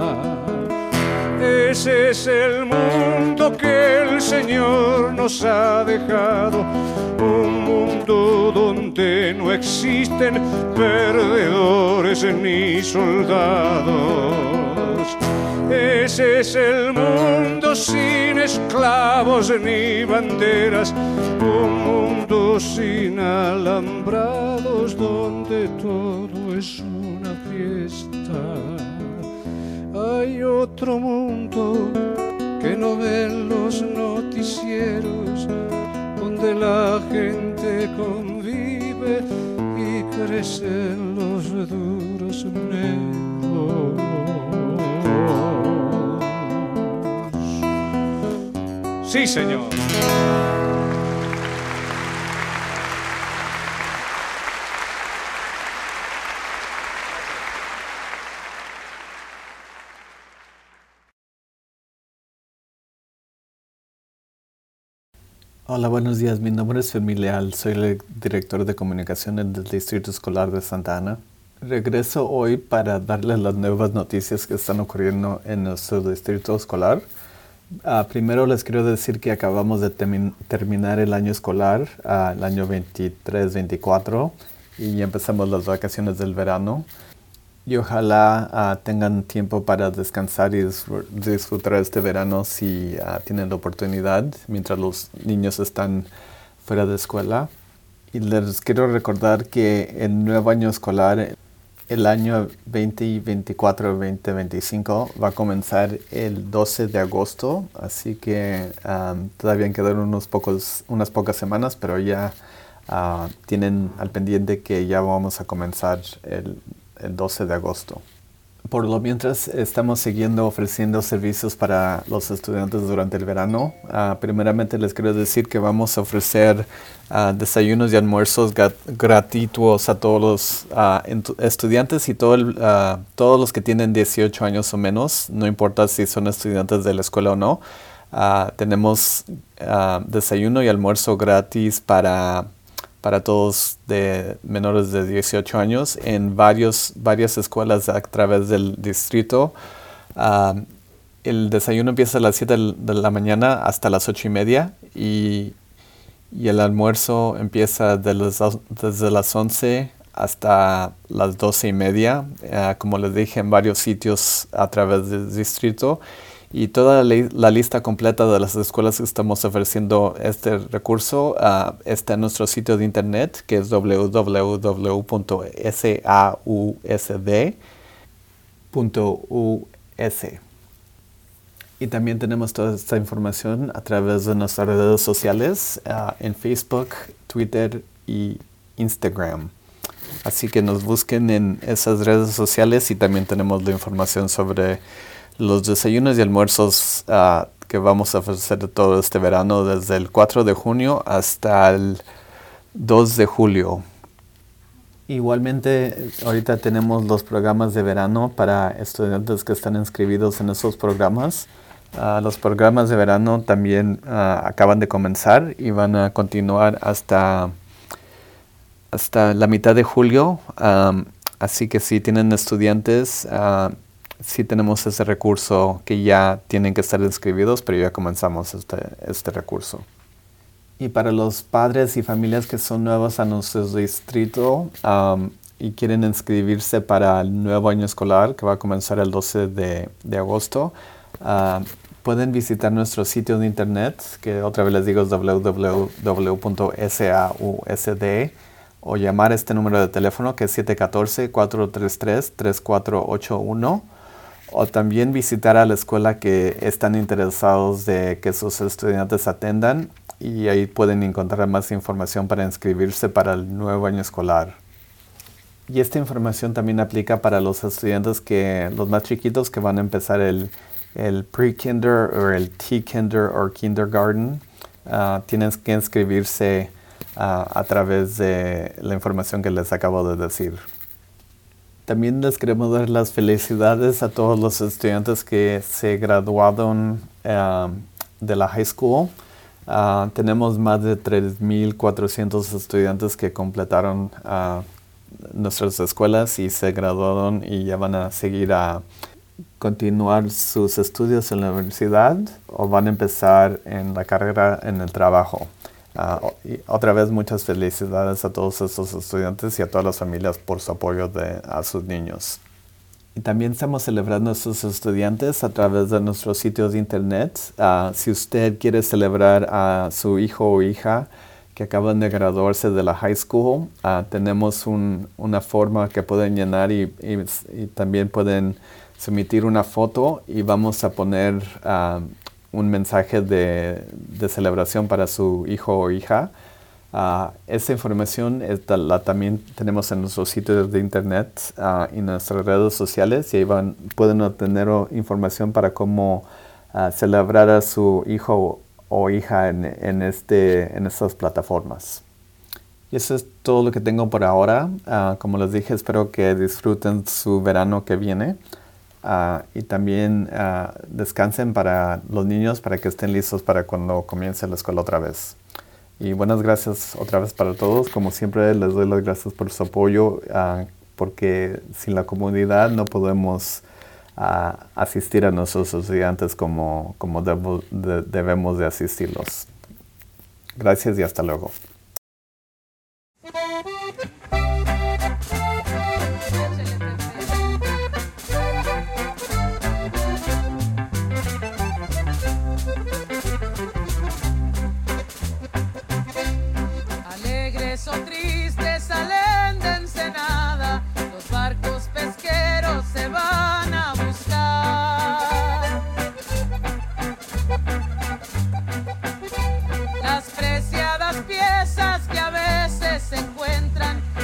Ese es el mundo que el Señor nos ha dejado, un mundo donde no existen perdedores ni soldados. Ese es el mundo sin esclavos ni banderas, un mundo sin alambrados donde todo es una fiesta. Hay otro mundo que no ven los noticieros, donde la gente convive y crecen los durazneros. Sí, señor. Hola, buenos días. Mi nombre es Fermín Leal. Soy el director de comunicaciones del Distrito Escolar de Santa Ana. Regreso hoy para darles las nuevas noticias que están ocurriendo en nuestro distrito escolar. Primero les quiero decir que acabamos de terminar el año escolar, el año 23-24, y empezamos las vacaciones del verano. Y ojalá tengan tiempo para descansar y disfrutar este verano si tienen la oportunidad, mientras los niños están fuera de escuela. Y les quiero recordar que el nuevo año escolar, el año 2024-2025, va a comenzar el 12 de agosto. Así que todavía quedan unas pocas semanas, pero ya tienen al pendiente que ya vamos a comenzar el 12 de agosto. Por lo mientras estamos siguiendo ofreciendo servicios para los estudiantes durante el verano. Primeramente les quiero decir que vamos a ofrecer desayunos y almuerzos gratuitos a todos los estudiantes y todos los que tienen 18 años o menos, no importa si son estudiantes de la escuela o no. Tenemos desayuno y almuerzo gratis para todos de menores de 18 años en varias escuelas a través del distrito. El desayuno empieza a las 7 de la mañana hasta las 8:30 y el almuerzo empieza desde las 11 hasta las 12:30, como les dije, en varios sitios a través del distrito. Y toda la lista completa de las escuelas que estamos ofreciendo este recurso está en nuestro sitio de internet, que es www.sausd.us. Y también tenemos toda esta información a través de nuestras redes sociales en Facebook, Twitter y Instagram. Así que nos busquen en esas redes sociales y también tenemos la información sobre los desayunos y almuerzos que vamos a ofrecer todo este verano desde el 4 de junio hasta el 2 de julio. Igualmente, ahorita tenemos los programas de verano para estudiantes que están inscribidos en esos programas. Los programas de verano también acaban de comenzar y van a continuar hasta la mitad de julio. Así que si tienen estudiantes, sí tenemos ese recurso que ya tienen que estar inscribidos, pero ya comenzamos este recurso. Y para los padres y familias que son nuevos a nuestro distrito y quieren inscribirse para el nuevo año escolar que va a comenzar el 12 de agosto, pueden visitar nuestro sitio de internet, que otra vez les digo es www.sausd, o llamar este número de teléfono que es 714-433-3481. O también visitar a la escuela que están interesados de que sus estudiantes atendan y ahí pueden encontrar más información para inscribirse para el nuevo año escolar. Y esta información también aplica para los estudiantes los más chiquitos que van a empezar el pre-kinder o el T-kinder o kindergarten. Tienen que inscribirse a través de la información que les acabo de decir. También les queremos dar las felicidades a todos los estudiantes que se graduaron de la high school. Tenemos más de 3,400 estudiantes que completaron nuestras escuelas y se graduaron y ya van a seguir a continuar sus estudios en la universidad o van a empezar en la carrera en el trabajo. Y otra vez muchas felicidades a todos estos estudiantes y a todas las familias por su apoyo a sus niños. Y también estamos celebrando a sus estudiantes a través de nuestros sitios de internet. Si usted quiere celebrar a su hijo o hija que acaban de graduarse de la high school, tenemos una forma que pueden llenar y también pueden submitir una foto y vamos a poner un mensaje de celebración para su hijo o hija. Esta información la también tenemos en nuestros sitios de internet y en nuestras redes sociales y ahí pueden obtener información para cómo celebrar a su hijo o hija en estas plataformas. Y eso es todo lo que tengo por ahora. Como les dije, espero que disfruten su verano que viene. Y también descansen para los niños para que estén listos para cuando comience la escuela otra vez. Y buenas gracias otra vez para todos. Como siempre les doy las gracias por su apoyo porque sin la comunidad no podemos asistir a nuestros estudiantes como debemos de asistirlos. Gracias y hasta luego. Alegres o tristes salen de Ensenada, los barcos pesqueros se van a buscar. Las preciadas piezas que a veces se encuentran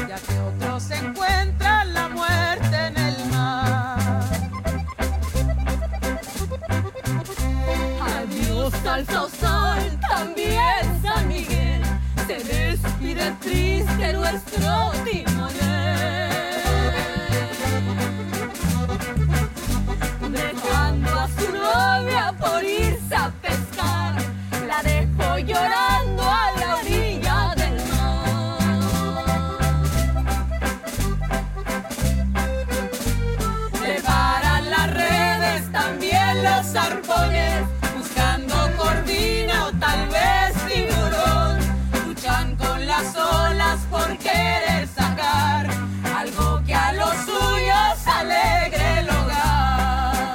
otro timonel. Dejando a su novia por irse a pescar, la dejó llorando a la orilla del mar. Preparan las redes, también los arpones, buscando corvina o tal vez tiburón. Luchan con las olas por querer sacar algo que a los suyos alegre el hogar.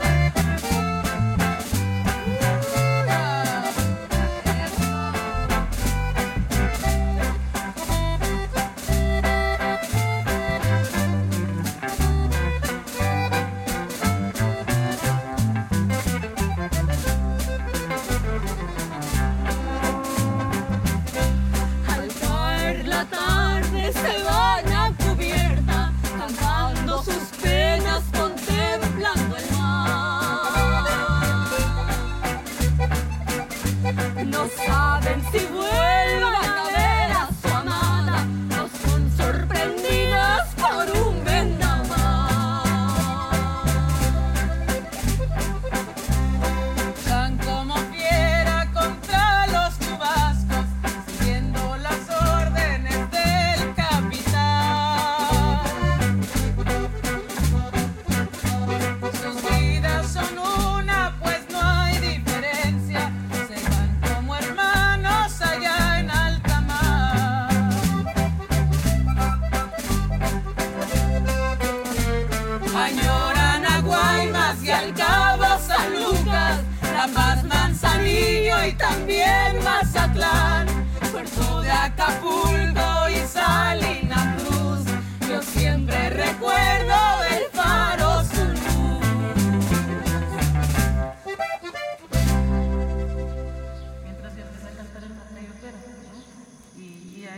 Al caer la tarde se van a cubierta, cantando sus penas, contemplando el mar. No saben si vuelvan a ver a su amada, o son sorprendidos por un vendaval. Luchan como fiera contra los chubascos, siguiendo las órdenes del capitán. Sus vidas son una, pues no hay diferencia, se van como hermanos allá en alta mar. Añoran a Guaymas y al Cabo San Lucas, La Paz, Manzanillo y también Mazatlán, Puerto de Acapulco y San